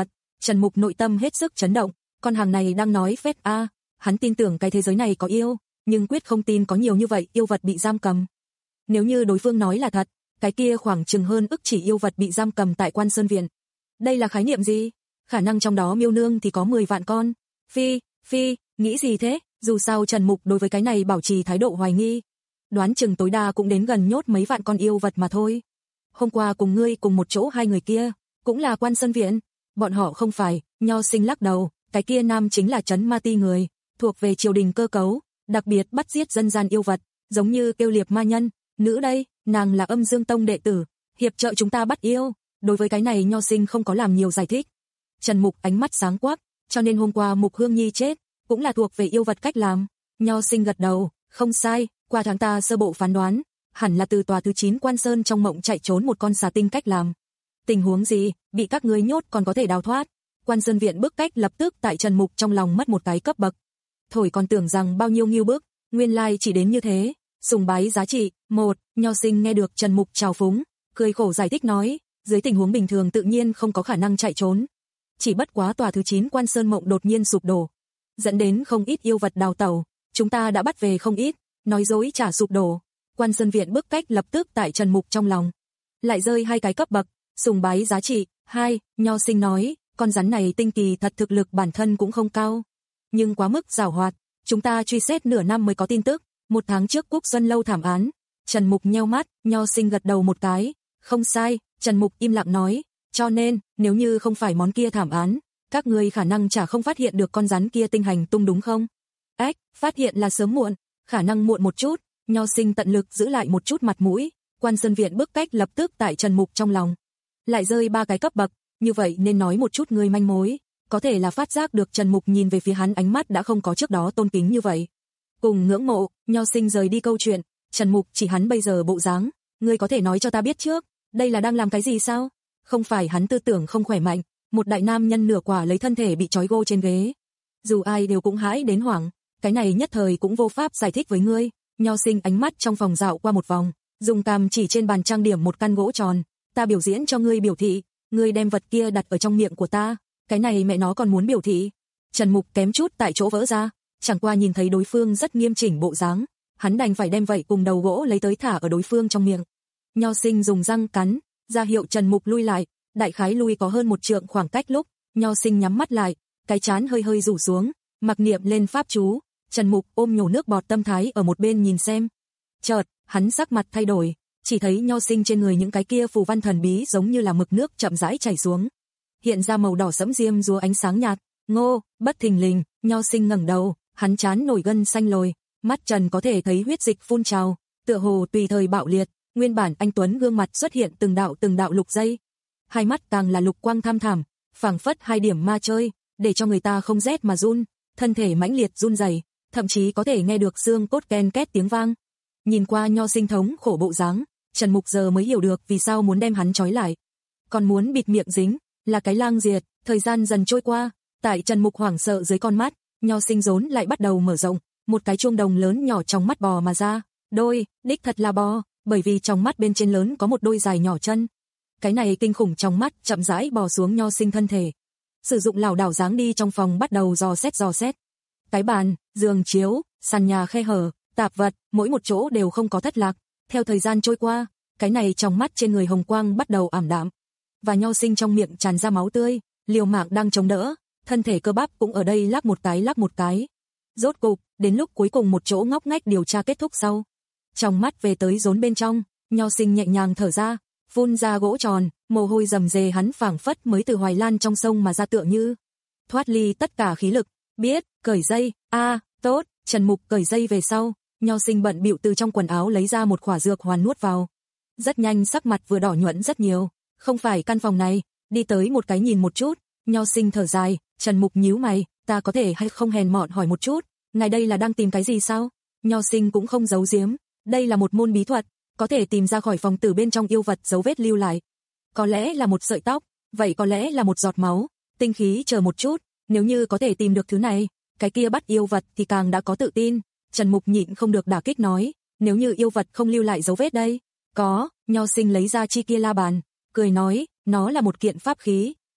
Trần Mục nội tâm hết sức chấn động, con hàng này đang nói phét a, hắn tin tưởng cái thế giới này có yêu, nhưng quyết không tin có nhiều như vậy yêu vật bị giam cầm. Nếu như đối phương nói là thật, cái kia khoảng chừng hơn ức chỉ yêu vật bị giam cầm tại Quan Sơn Viện. Đây là khái niệm gì? Khả năng trong đó miêu nương thì có mười vạn con. Phi, phi, nghĩ gì thế? Dù sao Trần Mục đối với cái này bảo trì thái độ hoài nghi. Đoán chừng tối đa cũng đến gần nhốt mấy vạn con yêu vật mà thôi. Hôm qua cùng ngươi cùng một chỗ hai người kia, cũng là Quan Sơn Viện. Bọn họ không phải, Nho Sinh lắc đầu, cái kia nam chính là trấn ma ti người, thuộc về triều đình cơ cấu, đặc biệt bắt giết dân gian yêu vật, giống như kêu liệp ma nhân. Nữ đây, nàng là Âm Dương Tông đệ tử, hiệp trợ chúng ta bắt yêu. Đối với cái này Nho Sinh không có làm nhiều giải thích. Trần Mục ánh mắt sáng quắc, cho nên hôm qua Mục Hương Nhi chết, cũng là thuộc về yêu vật cách làm. Nho Sinh gật đầu, không sai, qua tháng ta sơ bộ phán đoán, hẳn là từ tòa thứ chín Quan Sơn trong mộng chạy trốn một con xà tinh cách làm. Tình huống gì, bị các ngươi nhốt còn có thể đào thoát. Quan Sơn Viện bức cách lập tức tại Trần Mục trong lòng mất một cái cấp bậc. Thổi còn tưởng rằng bao nhiêu nghiêu bức, nguyên lai chỉ đến như thế. Sùng bái giá trị, một, Nho Sinh nghe được Trần Mục trào phúng, cười khổ giải thích nói, dưới tình huống bình thường tự nhiên không có khả năng chạy trốn. Chỉ bất quá tòa thứ chín Quan Sơn mộng đột nhiên sụp đổ, dẫn đến không ít yêu vật đào tẩu, chúng ta đã bắt về không ít, nói dối trả sụp đổ. Quan Sơn Viện bức cách lập tức tại Trần Mục trong lòng lại rơi hai cái cấp bậc, sùng bái giá trị, hai, Nho Sinh nói, con rắn này tinh kỳ thật thực lực bản thân cũng không cao, nhưng quá mức giảo hoạt, chúng ta truy xét nửa năm mới có tin tức, một tháng trước Quốc Xuân lâu thảm án. Trần Mục nheo mắt, Nho Sinh gật đầu một cái, không sai, Trần Mục im lặng nói, cho nên, nếu như không phải món kia thảm án, các ngươi khả năng chả không phát hiện được con rắn kia tinh hành tung đúng không? Ách, phát hiện là sớm muộn, khả năng muộn một chút, Nho Sinh tận lực giữ lại một chút mặt mũi, Quan Sơn Viện bức cách lập tức tại Trần Mục trong lòng lại rơi ba cái cấp bậc, như vậy nên nói một chút người manh mối, có thể là phát giác được Trần Mục nhìn về phía hắn ánh mắt đã không có trước đó tôn kính như vậy. Cùng ngưỡng mộ, Nho Sinh rời đi câu chuyện, Trần Mục chỉ hắn bây giờ bộ dáng, ngươi có thể nói cho ta biết trước, đây là đang làm cái gì sao? Không phải hắn tư tưởng không khỏe mạnh, một đại nam nhân nửa quả lấy thân thể bị trói gô trên ghế. Dù ai đều cũng hãi đến hoảng, cái này nhất thời cũng vô pháp giải thích với ngươi. Nho Sinh ánh mắt trong phòng dạo qua một vòng, dùng cằm chỉ trên bàn trang điểm một căn gỗ tròn, ta biểu diễn cho ngươi biểu thị, ngươi đem vật kia đặt ở trong miệng của ta, cái này mẹ nó còn muốn biểu thị. Trần Mục kém chút tại chỗ vỡ ra, chẳng qua nhìn thấy đối phương rất nghiêm chỉnh bộ dáng, hắn đành phải đem vậy cùng đầu gỗ lấy tới thả ở đối phương trong miệng. Nho Sinh dùng răng cắn, ra hiệu Trần Mục lui lại, đại khái lui có hơn một trượng khoảng cách lúc, Nho Sinh nhắm mắt lại, cái trán hơi hơi rủ xuống, mặc niệm lên pháp chú, Trần Mục ôm nhổ nước bọt tâm thái ở một bên nhìn xem. Chợt, hắn sắc mặt thay đổi, chỉ thấy Nho Sinh trên người những cái kia phù văn thần bí giống như là mực nước chậm rãi chảy xuống, hiện ra màu đỏ sẫm diêm dúa ánh sáng nhạt. Ngô, bất thình lình, Nho Sinh ngẩng đầu, hắn trán nổi gân xanh lồi, mắt Trần có thể thấy huyết dịch phun trào, tựa hồ tùy thời bạo liệt, nguyên bản anh tuấn gương mặt xuất hiện từng đạo từng đạo lục dây, hai mắt càng là lục quang tham thẳm, phảng phất hai điểm ma chơi, để cho người ta không rét mà run, thân thể mãnh liệt run rẩy, thậm chí có thể nghe được xương cốt ken két tiếng vang. Nhìn qua Nho Sinh thống khổ bộ dáng, Trần Mục giờ mới hiểu được vì sao muốn đem hắn trói lại, còn muốn bịt miệng dính, là cái lang diệt. Thời gian dần trôi qua, tại Trần Mục hoảng sợ dưới con mắt, Nho Sinh rốn lại bắt đầu mở rộng, một cái chuông đồng lớn nhỏ trong mắt bò mà ra, đôi, đích thật là bò, bởi vì trong mắt bên trên lớn có một đôi dài nhỏ chân. Cái này kinh khủng trong mắt chậm rãi bò xuống Nho Sinh thân thể, sử dụng lảo đảo dáng đi trong phòng bắt đầu dò xét dò xét. Cái bàn, giường chiếu, sàn nhà khe hở, tạp vật, mỗi một chỗ đều không có thất lạc. Theo thời gian trôi qua, cái này trong mắt trên người hồng quang bắt đầu ảm đạm, và Nho Sinh trong miệng tràn ra máu tươi, liều mạng đang chống đỡ, thân thể cơ bắp cũng ở đây lắc một cái lắc một cái. Rốt cục, đến lúc cuối cùng một chỗ ngóc ngách điều tra kết thúc sau, trong mắt về tới rốn bên trong, Nho Sinh nhẹ nhàng thở ra, phun ra gỗ tròn, mồ hôi rầm rề hắn phảng phất mới từ Hoài Lan trong sông mà ra tựa như thoát ly tất cả khí lực, biết, cởi dây, a, à, tốt, Trần Mục cởi dây về sau, Nho Sinh bận bịu từ trong quần áo lấy ra một khỏa dược hoàn nuốt vào. Rất nhanh sắc mặt vừa đỏ nhuận rất nhiều, không phải căn phòng này, đi tới một cái nhìn một chút, Nho Sinh thở dài, Trần Mục nhíu mày, ta có thể hay không hèn mọn hỏi một chút, ngài đây là đang tìm cái gì sao? Nho Sinh cũng không giấu giếm, đây là một môn bí thuật, có thể tìm ra khỏi phòng tử bên trong yêu vật dấu vết lưu lại. Có lẽ là một sợi tóc, vậy có lẽ là một giọt máu, tinh khí chờ một chút, nếu như có thể tìm được thứ này, cái kia bắt yêu vật thì càng đã có tự tin. Trần Mục nhịn không được đả kích nói, nếu như yêu vật không lưu lại dấu vết đây? Có, Nho Sinh lấy ra chi kia la bàn, cười nói, nó là một kiện pháp khí,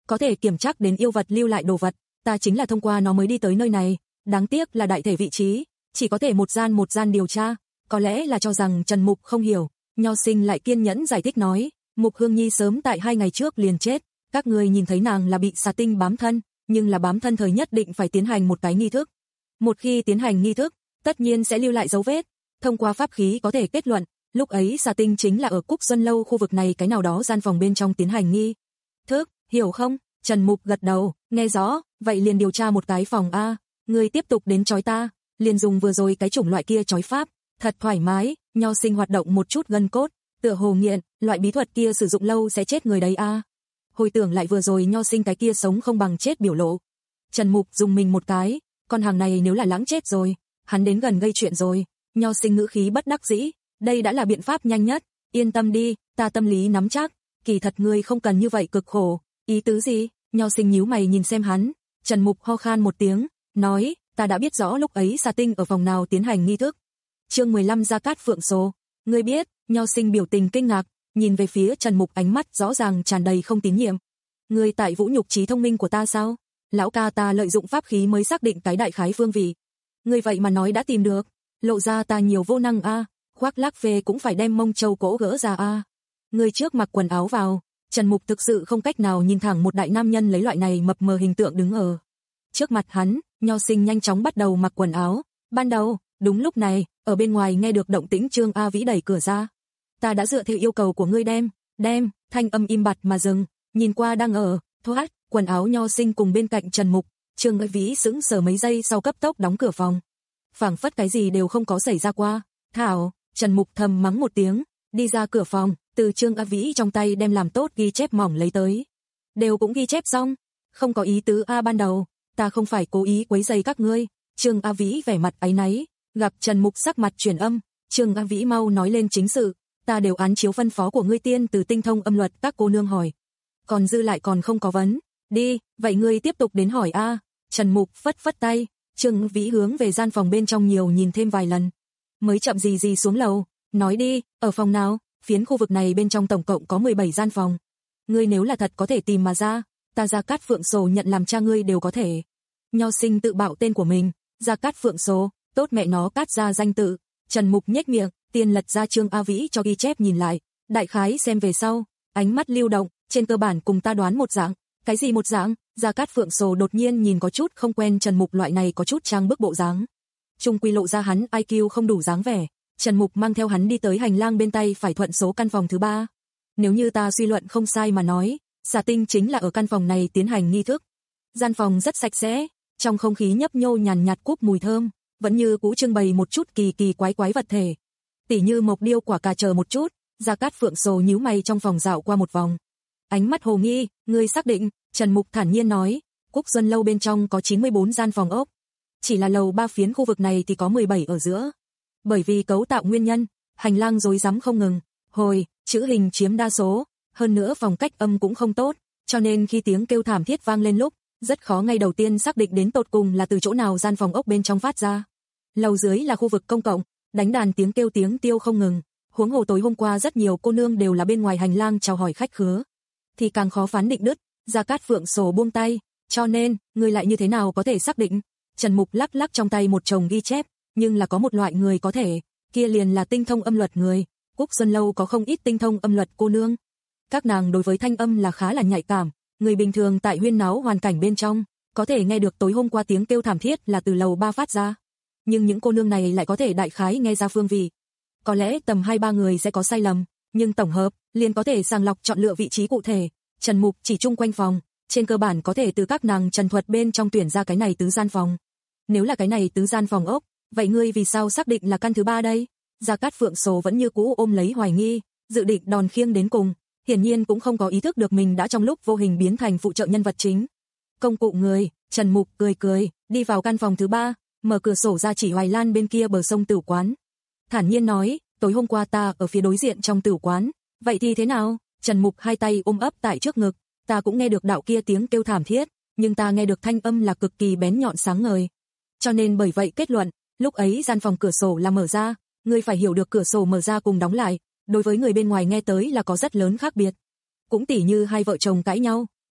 có thể kiểm tra đến yêu vật lưu lại đồ vật, ta chính là thông qua nó mới đi tới nơi này, đáng tiếc là đại thể vị trí, chỉ có thể một gian một gian điều tra, có lẽ là cho rằng Trần Mục không hiểu, Nho Sinh lại kiên nhẫn giải thích nói, Mục Hương Nhi sớm tại hai ngày trước liền chết, các người nhìn thấy nàng là bị xà tinh bám thân, nhưng là bám thân thời nhất định phải tiến hành một cái nghi thức. Một khi tiến hành nghi thức, tất nhiên sẽ lưu lại dấu vết, thông qua pháp khí có thể kết luận, lúc ấy xà tinh chính là ở Cúc Xuân Lâu khu vực này cái nào đó gian phòng bên trong tiến hành nghi thức, hiểu không? Trần Mục gật đầu, nghe rõ, vậy liền điều tra một cái phòng a, người tiếp tục đến chói ta, liền dùng vừa rồi cái chủng loại kia chói pháp, thật thoải mái, Nho Sinh hoạt động một chút gân cốt, tựa hồ nghiện, loại bí thuật kia sử dụng lâu sẽ chết người đấy a. Hồi tưởng lại vừa rồi Nho Sinh cái kia sống không bằng chết biểu lộ. Trần Mục dùng mình một cái, con hàng này nếu là lãng chết rồi, hắn đến gần gây chuyện rồi. Nho Sinh ngữ khí bất đắc dĩ, đây đã là biện pháp nhanh nhất, yên tâm đi, ta tâm lý nắm chắc, kỳ thật ngươi không cần như vậy cực khổ, ý tứ gì? Nho Sinh nhíu mày nhìn xem hắn, Trần Mục ho khan một tiếng, nói, ta đã biết rõ lúc ấy xà tinh ở phòng nào tiến hành nghi thức. Chương mười lăm Gia Cát Phượng Sồ, ngươi biết? Nho Sinh biểu tình kinh ngạc, nhìn về phía Trần Mục ánh mắt rõ ràng tràn đầy không tín nhiệm. Ngươi tại vũ nhục trí thông minh của ta sao? Lão ca ta lợi dụng pháp khí mới xác định cái đại khái phương vị. Ngươi vậy mà nói đã tìm được, lộ ra ta nhiều vô năng a, à. Khoác lác về cũng phải đem mông châu cổ gỡ ra a. À. Ngươi trước mặc quần áo vào. Trần Mục thực sự không cách nào nhìn thẳng một đại nam nhân lấy loại này mập mờ hình tượng đứng ở trước mặt hắn. Nho Sinh nhanh chóng bắt đầu mặc quần áo. Ban đầu, đúng lúc này, ở bên ngoài nghe được động tĩnh Trương A Vĩ đẩy cửa ra. Ta đã dựa theo yêu cầu của ngươi đem, đem, thanh âm im bặt mà dừng, nhìn qua đang ở, thoát, quần áo Nho Sinh cùng bên cạnh Trần Mục, Trương A Vĩ sững sờ mấy giây sau cấp tốc đóng cửa phòng. Phảng phất cái gì đều không có xảy ra qua. Thảo, Trần Mục thầm mắng một tiếng, đi ra cửa phòng, từ Trương A Vĩ trong tay đem làm tốt ghi chép mỏng lấy tới. Đều cũng ghi chép xong, không có ý tứ a ban đầu, ta không phải cố ý quấy rầy các ngươi. Trương A Vĩ vẻ mặt áy náy, gặp Trần Mục sắc mặt chuyển âm, Trương A Vĩ mau nói lên chính sự, ta đều án chiếu phân phó của ngươi tiên từ tinh thông âm luật, các cô nương hỏi. Còn dư lại còn không có vấn, đi, vậy ngươi tiếp tục đến hỏi a. Trần Mục phất phất tay, Trương A Vĩ hướng về gian phòng bên trong nhiều nhìn thêm vài lần, mới chậm gì gì xuống lầu, nói đi, ở phòng nào? Phiến khu vực này bên trong tổng cộng có mười bảy gian phòng. Ngươi nếu là thật có thể tìm mà ra, ta Gia Cát Phượng Sồ nhận làm cha ngươi đều có thể. Nho Sinh tự bạo tên của mình, Gia Cát Phượng Sồ, tốt mẹ nó cát ra danh tự. Trần Mục nhếch miệng, tiền lật ra Trương A Vĩ cho ghi chép nhìn lại, đại khái xem về sau, ánh mắt lưu động, trên cơ bản cùng ta đoán một dạng. Cái gì một dạng? Gia Cát Phượng Sồ đột nhiên nhìn có chút không quen Trần Mục loại này có chút trang bức bộ dáng. Trung quy lộ ra hắn i kiu không đủ dáng vẻ. Trần Mục mang theo hắn đi tới hành lang bên tay phải thuận số căn phòng thứ ba. Nếu như ta suy luận không sai mà nói, xà tinh chính là ở căn phòng này tiến hành nghi thức. Gian phòng rất sạch sẽ, trong không khí nhấp nhô nhàn nhạt cúp mùi thơm, vẫn như cũ trưng bày một chút kỳ kỳ quái quái vật thể. Tỉ như mộc điêu quả cà chờ một chút, Gia Cát Phượng Sồ nhíu mày trong phòng dạo qua một vòng. Ánh mắt hồ nghi, ngươi xác định? Trần Mục thản nhiên nói, Cúc Xuân Lâu bên trong có chín mươi bốn gian phòng ốc. Chỉ là lầu ba phiến khu vực này thì có mười bảy ở giữa. Bởi vì cấu tạo nguyên nhân, hành lang rối rắm không ngừng, hồi, chữ hình chiếm đa số, hơn nữa phòng cách âm cũng không tốt, cho nên khi tiếng kêu thảm thiết vang lên lúc, rất khó ngay đầu tiên xác định đến tột cùng là từ chỗ nào gian phòng ốc bên trong phát ra. Lầu dưới là khu vực công cộng, đánh đàn tiếng kêu tiếng tiêu không ngừng, huống hồ tối hôm qua rất nhiều cô nương đều là bên ngoài hành lang chào hỏi khách khứa, thì càng khó phán định đứt. Gia Cát Phượng Sồ buông tay, cho nên, người lại như thế nào có thể xác định? Trần Mục lắc lắc trong tay một chồng ghi chép, nhưng là có một loại người có thể, kia liền là tinh thông âm luật người. Cúc Xuân Lâu có không ít tinh thông âm luật cô nương. Các nàng đối với thanh âm là khá là nhạy cảm, người bình thường tại huyên náo hoàn cảnh bên trong, có thể nghe được tối hôm qua tiếng kêu thảm thiết là từ lầu ba phát ra. Nhưng những cô nương này lại có thể đại khái nghe ra phương vị. Có lẽ tầm hai ba người sẽ có sai lầm, nhưng tổng hợp, liền có thể sàng lọc chọn lựa vị trí cụ thể. Trần Mục chỉ chung quanh phòng, trên cơ bản có thể từ các nàng trần thuật bên trong tuyển ra cái này tứ gian phòng. Nếu là cái này tứ gian phòng ốc, vậy ngươi vì sao xác định là căn thứ ba đây? Gia Cát Phượng Sồ vẫn như cũ ôm lấy hoài nghi, dự định đòn khiêng đến cùng, hiển nhiên cũng không có ý thức được mình đã trong lúc vô hình biến thành phụ trợ nhân vật chính. Công cụ người, Trần Mục cười cười, đi vào căn phòng thứ ba, mở cửa sổ ra chỉ Hoài Lan bên kia bờ sông tử quán. Thản nhiên nói, tối hôm qua ta ở phía đối diện trong tử quán, vậy thì thế nào? Trần Mục hai tay ôm ấp tại trước ngực, ta cũng nghe được đạo kia tiếng kêu thảm thiết, nhưng ta nghe được thanh âm là cực kỳ bén nhọn sáng ngời. Cho nên bởi vậy kết luận, lúc ấy gian phòng cửa sổ là mở ra, ngươi phải hiểu được cửa sổ mở ra cùng đóng lại, đối với người bên ngoài nghe tới là có rất lớn khác biệt. Cũng tỉ như hai vợ chồng cãi nhau,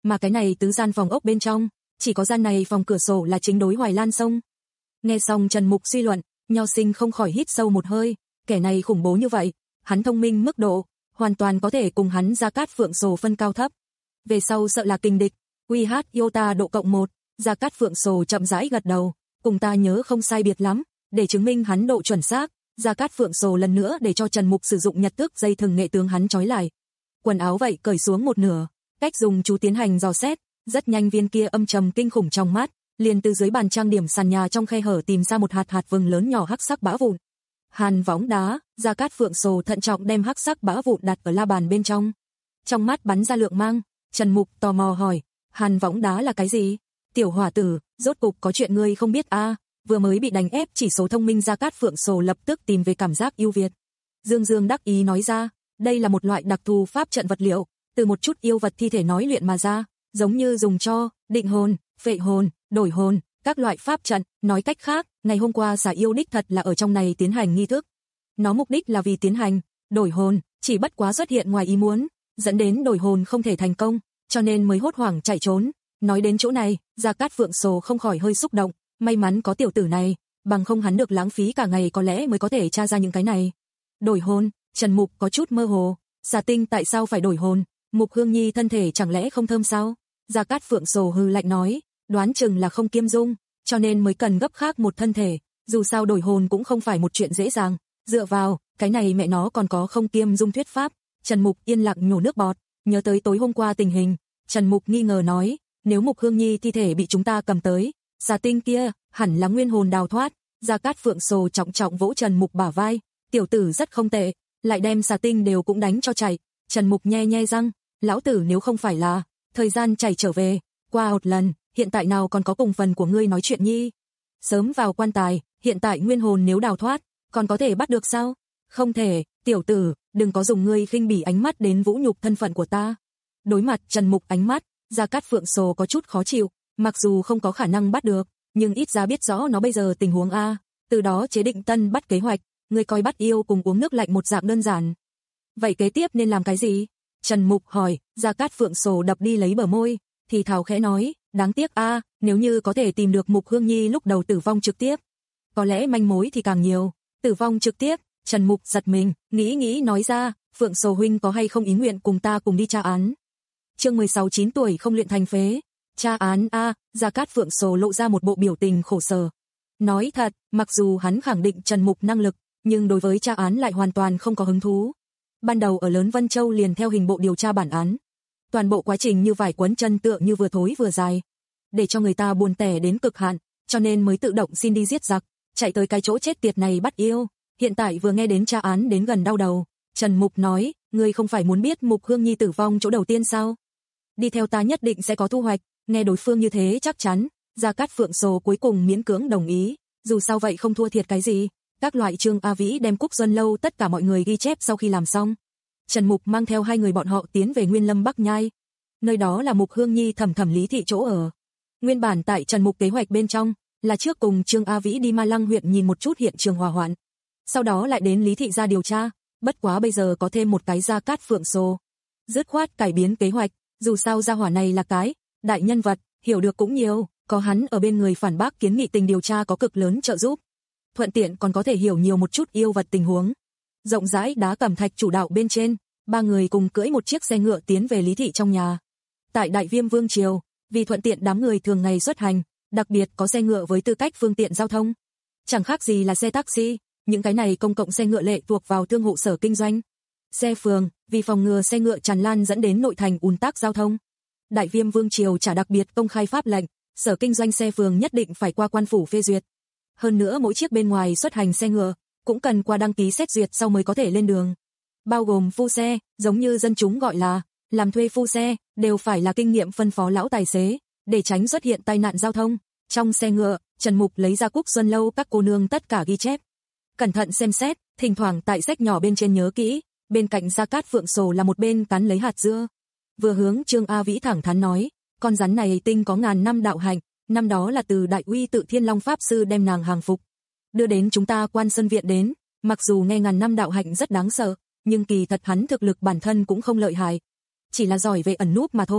mà cái này tứ gian phòng ốc bên trong, chỉ có gian này phòng cửa sổ là chính đối Hoài Lan sông. Nghe xong Trần Mục suy luận, Nho Sinh không khỏi hít sâu một hơi, kẻ này khủng bố như vậy, hắn thông minh mức độ, hoàn toàn có thể cùng hắn Gia Cát Phượng Sồ phân cao thấp. Về sau sợ là kình địch, quy hát iota độ cộng một, Gia Cát Phượng Sồ chậm rãi gật đầu, cùng ta nhớ không sai biệt lắm, để chứng minh hắn độ chuẩn xác, Gia Cát Phượng Sồ lần nữa để cho Trần Mục sử dụng nhật tước dây thừng nghệ tướng hắn trói lại. Quần áo vậy cởi xuống một nửa, cách dùng chú tiến hành dò xét, rất nhanh viên kia âm trầm kinh khủng trong mắt, liền từ dưới bàn trang điểm sàn nhà trong khe hở tìm ra một hạt hạt vừng lớn nhỏ hắc sắc bã vụn. Hàn võng đá, Gia Cát Phượng Sồ thận trọng đem hắc sắc bã vụn đặt ở la bàn bên trong. Trong mắt bắn ra lượng mang, Trần Mục tò mò hỏi, hàn võng đá là cái gì? Tiểu hỏa tử, rốt cục có chuyện ngươi không biết a? À? Vừa mới bị đánh ép chỉ số thông minh Gia Cát Phượng Sồ lập tức tìm về cảm giác ưu việt. Dương Dương đắc ý nói ra, đây là một loại đặc thù pháp trận vật liệu, từ một chút yêu vật thi thể nói luyện mà ra, giống như dùng cho định hồn, phệ hồn, đổi hồn, các loại pháp trận, nói cách khác, ngày hôm qua xà yêu đích thật là ở trong này tiến hành nghi thức. Nó mục đích là vì tiến hành đổi hồn, chỉ bất quá xuất hiện ngoài ý muốn, dẫn đến đổi hồn không thể thành công, cho nên mới hốt hoảng chạy trốn. Nói đến chỗ này, Gia Cát Phượng Sồ không khỏi hơi xúc động, may mắn có tiểu tử này, bằng không hắn được lãng phí cả ngày có lẽ mới có thể tra ra những cái này. Đổi hồn, Trần Mục có chút mơ hồ, xà tinh tại sao phải đổi hồn, Mục Hương Nhi thân thể chẳng lẽ không thơm sao? Gia Cát Phượng Sồ hừ lạnh nói, đoán chừng là không kiêm dung, cho nên mới cần gấp khác một thân thể, dù sao đổi hồn cũng không phải một chuyện dễ dàng, dựa vào, cái này mẹ nó còn có không kiêm dung thuyết pháp. Trần Mục yên lặng nhổ nước bọt, nhớ tới tối hôm qua tình hình, Trần Mục nghi ngờ nói, nếu Mục Hương Nhi thi thể bị chúng ta cầm tới, xà tinh kia, hẳn là nguyên hồn đào thoát. Gia Cát Phượng Sồ trọng trọng vỗ Trần Mục bả vai, tiểu tử rất không tệ, lại đem xà tinh đều cũng đánh cho chạy. Trần Mục nhe nhe răng, lão tử nếu không phải là thời gian chảy trở về, qua một lần, hiện tại nào còn có cùng phần của ngươi nói chuyện nhi. Sớm vào quan tài, hiện tại nguyên hồn nếu đào thoát, còn có thể bắt được sao? Không thể, tiểu tử, đừng có dùng ngươi khinh bỉ ánh mắt đến vũ nhục thân phận của ta. Đối mặt Trần Mục ánh mắt, Gia Cát Phượng Sồ có chút khó chịu, mặc dù không có khả năng bắt được, nhưng ít ra biết rõ nó bây giờ tình huống a, từ đó chế định tân bắt kế hoạch, ngươi coi bắt yêu cùng uống nước lạnh một dạng đơn giản. Vậy kế tiếp nên làm cái gì? Trần Mục hỏi. Gia Cát Phượng Sồ đập đi lấy bờ môi, thì thào khẽ nói, đáng tiếc a, nếu như có thể tìm được Mục Hương Nhi lúc đầu tử vong trực tiếp, có lẽ manh mối thì càng nhiều. Tử vong trực tiếp, Trần Mục giật mình, nghĩ nghĩ nói ra, Phượng Sồ huynh có hay không ý nguyện cùng ta cùng đi tra án. Chương mười sáu chín tuổi không luyện thành phế. Tra án a, Gia Cát Phượng Sồ lộ ra một bộ biểu tình khổ sở. Nói thật, mặc dù hắn khẳng định Trần Mục năng lực, nhưng đối với tra án lại hoàn toàn không có hứng thú. Ban đầu ở Lớn Vân Châu liền theo hình bộ điều tra bản án. Toàn bộ quá trình như vải quấn chân tựa như vừa thối vừa dài, để cho người ta buồn tẻ đến cực hạn, cho nên mới tự động xin đi giết giặc, chạy tới cái chỗ chết tiệt này bắt yêu. Hiện tại vừa nghe đến tra án đến gần đau đầu, Trần Mục nói, ngươi không phải muốn biết Mục Hương Nhi tử vong chỗ đầu tiên sao? Đi theo ta nhất định sẽ có thu hoạch. Nghe đối phương như thế chắc chắn, Gia Cát Phượng Sồ cuối cùng miễn cưỡng đồng ý, dù sao vậy không thua thiệt cái gì. Các loại Trương A Vĩ đem Cúc Xuân Lâu tất cả mọi người ghi chép sau khi làm xong. Trần Mục mang theo hai người bọn họ tiến về Nguyên Lâm Bắc Nhai. Nơi đó là Mục Hương Nhi thẩm thẩm Lý thị chỗ ở. Nguyên bản tại Trần Mục kế hoạch bên trong, là trước cùng Trương A Vĩ đi Ma Lăng huyện nhìn một chút hiện trường hỏa hoạn. Sau đó lại đến Lý thị ra điều tra, bất quá bây giờ có thêm một cái Gia Cát Phượng Sồ. Dứt khoát cải biến kế hoạch, dù sao gia hỏa này là cái đại nhân vật, hiểu được cũng nhiều, có hắn ở bên người phản bác kiến nghị tình điều tra có cực lớn trợ giúp. Thuận tiện còn có thể hiểu nhiều một chút yêu vật tình huống. Rộng rãi đá cẩm thạch chủ đạo bên trên, ba người cùng cưỡi một chiếc xe ngựa tiến về Lý thị trong nhà. Tại Đại Viêm Vương triều, vì thuận tiện đám người thường ngày xuất hành, đặc biệt có xe ngựa với tư cách phương tiện giao thông. Chẳng khác gì là xe taxi, những cái này công cộng xe ngựa lệ thuộc vào thương hộ sở kinh doanh. Xe phường, vì phòng ngừa xe ngựa tràn lan dẫn đến nội thành ùn tắc giao thông. Đại Viêm Vương triều trả đặc biệt công khai pháp lệnh, sở kinh doanh xe phường nhất định phải qua quan phủ phê duyệt. Hơn nữa mỗi chiếc bên ngoài xuất hành xe ngựa cũng cần qua đăng ký xét duyệt sau mới có thể lên đường. Bao gồm phu xe, giống như dân chúng gọi là làm thuê phu xe, đều phải là kinh nghiệm phân phó lão tài xế, để tránh xuất hiện tai nạn giao thông. Trong xe ngựa, Trần Mục lấy ra Cúc Xuân Lâu các cô nương tất cả ghi chép. Cẩn thận xem xét, thỉnh thoảng tại sách nhỏ bên trên nhớ kỹ, bên cạnh Gia Cát Phượng Sồ là một bên cắn lấy hạt dưa. Vừa hướng Trương A Vĩ thẳng thắn nói, con rắn này tinh có ngàn năm đạo hạnh, năm đó là từ Đại Uy Tự Thiên Long Pháp Sư đem nàng hàng phục, đưa đến chúng ta Quan Sơn Viện đến, mặc dù nghe ngàn năm đạo hạnh rất đáng sợ, nhưng kỳ thật hắn thực lực bản thân cũng không lợi hại, chỉ là giỏi về ẩn núp mà thôi.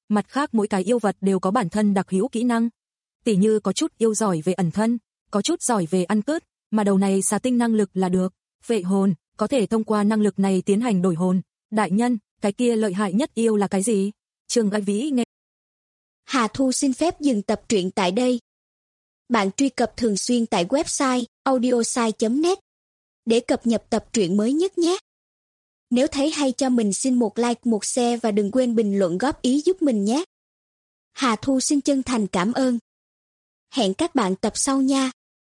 Mặt khác mỗi cái yêu vật đều có bản thân đặc hữu kỹ năng. Tỉ như có chút yêu giỏi về ẩn thân, có chút giỏi về ăn cướp, mà đầu này xà tinh năng lực là được. Vệ hồn, có thể thông qua năng lực này tiến hành đổi hồn. Đại nhân, cái kia lợi hại nhất yêu là cái gì? Trương Ái Vĩ nghe. Hà Thu xin phép dừng tập truyện tại đây. Bạn truy cập thường xuyên tại website audiosai chấm net để cập nhật tập truyện mới nhất nhé. Nếu thấy hay cho mình xin một like, một share và đừng quên bình luận góp ý giúp mình nhé. Hà Thu xin chân thành cảm ơn. Hẹn các bạn tập sau nha.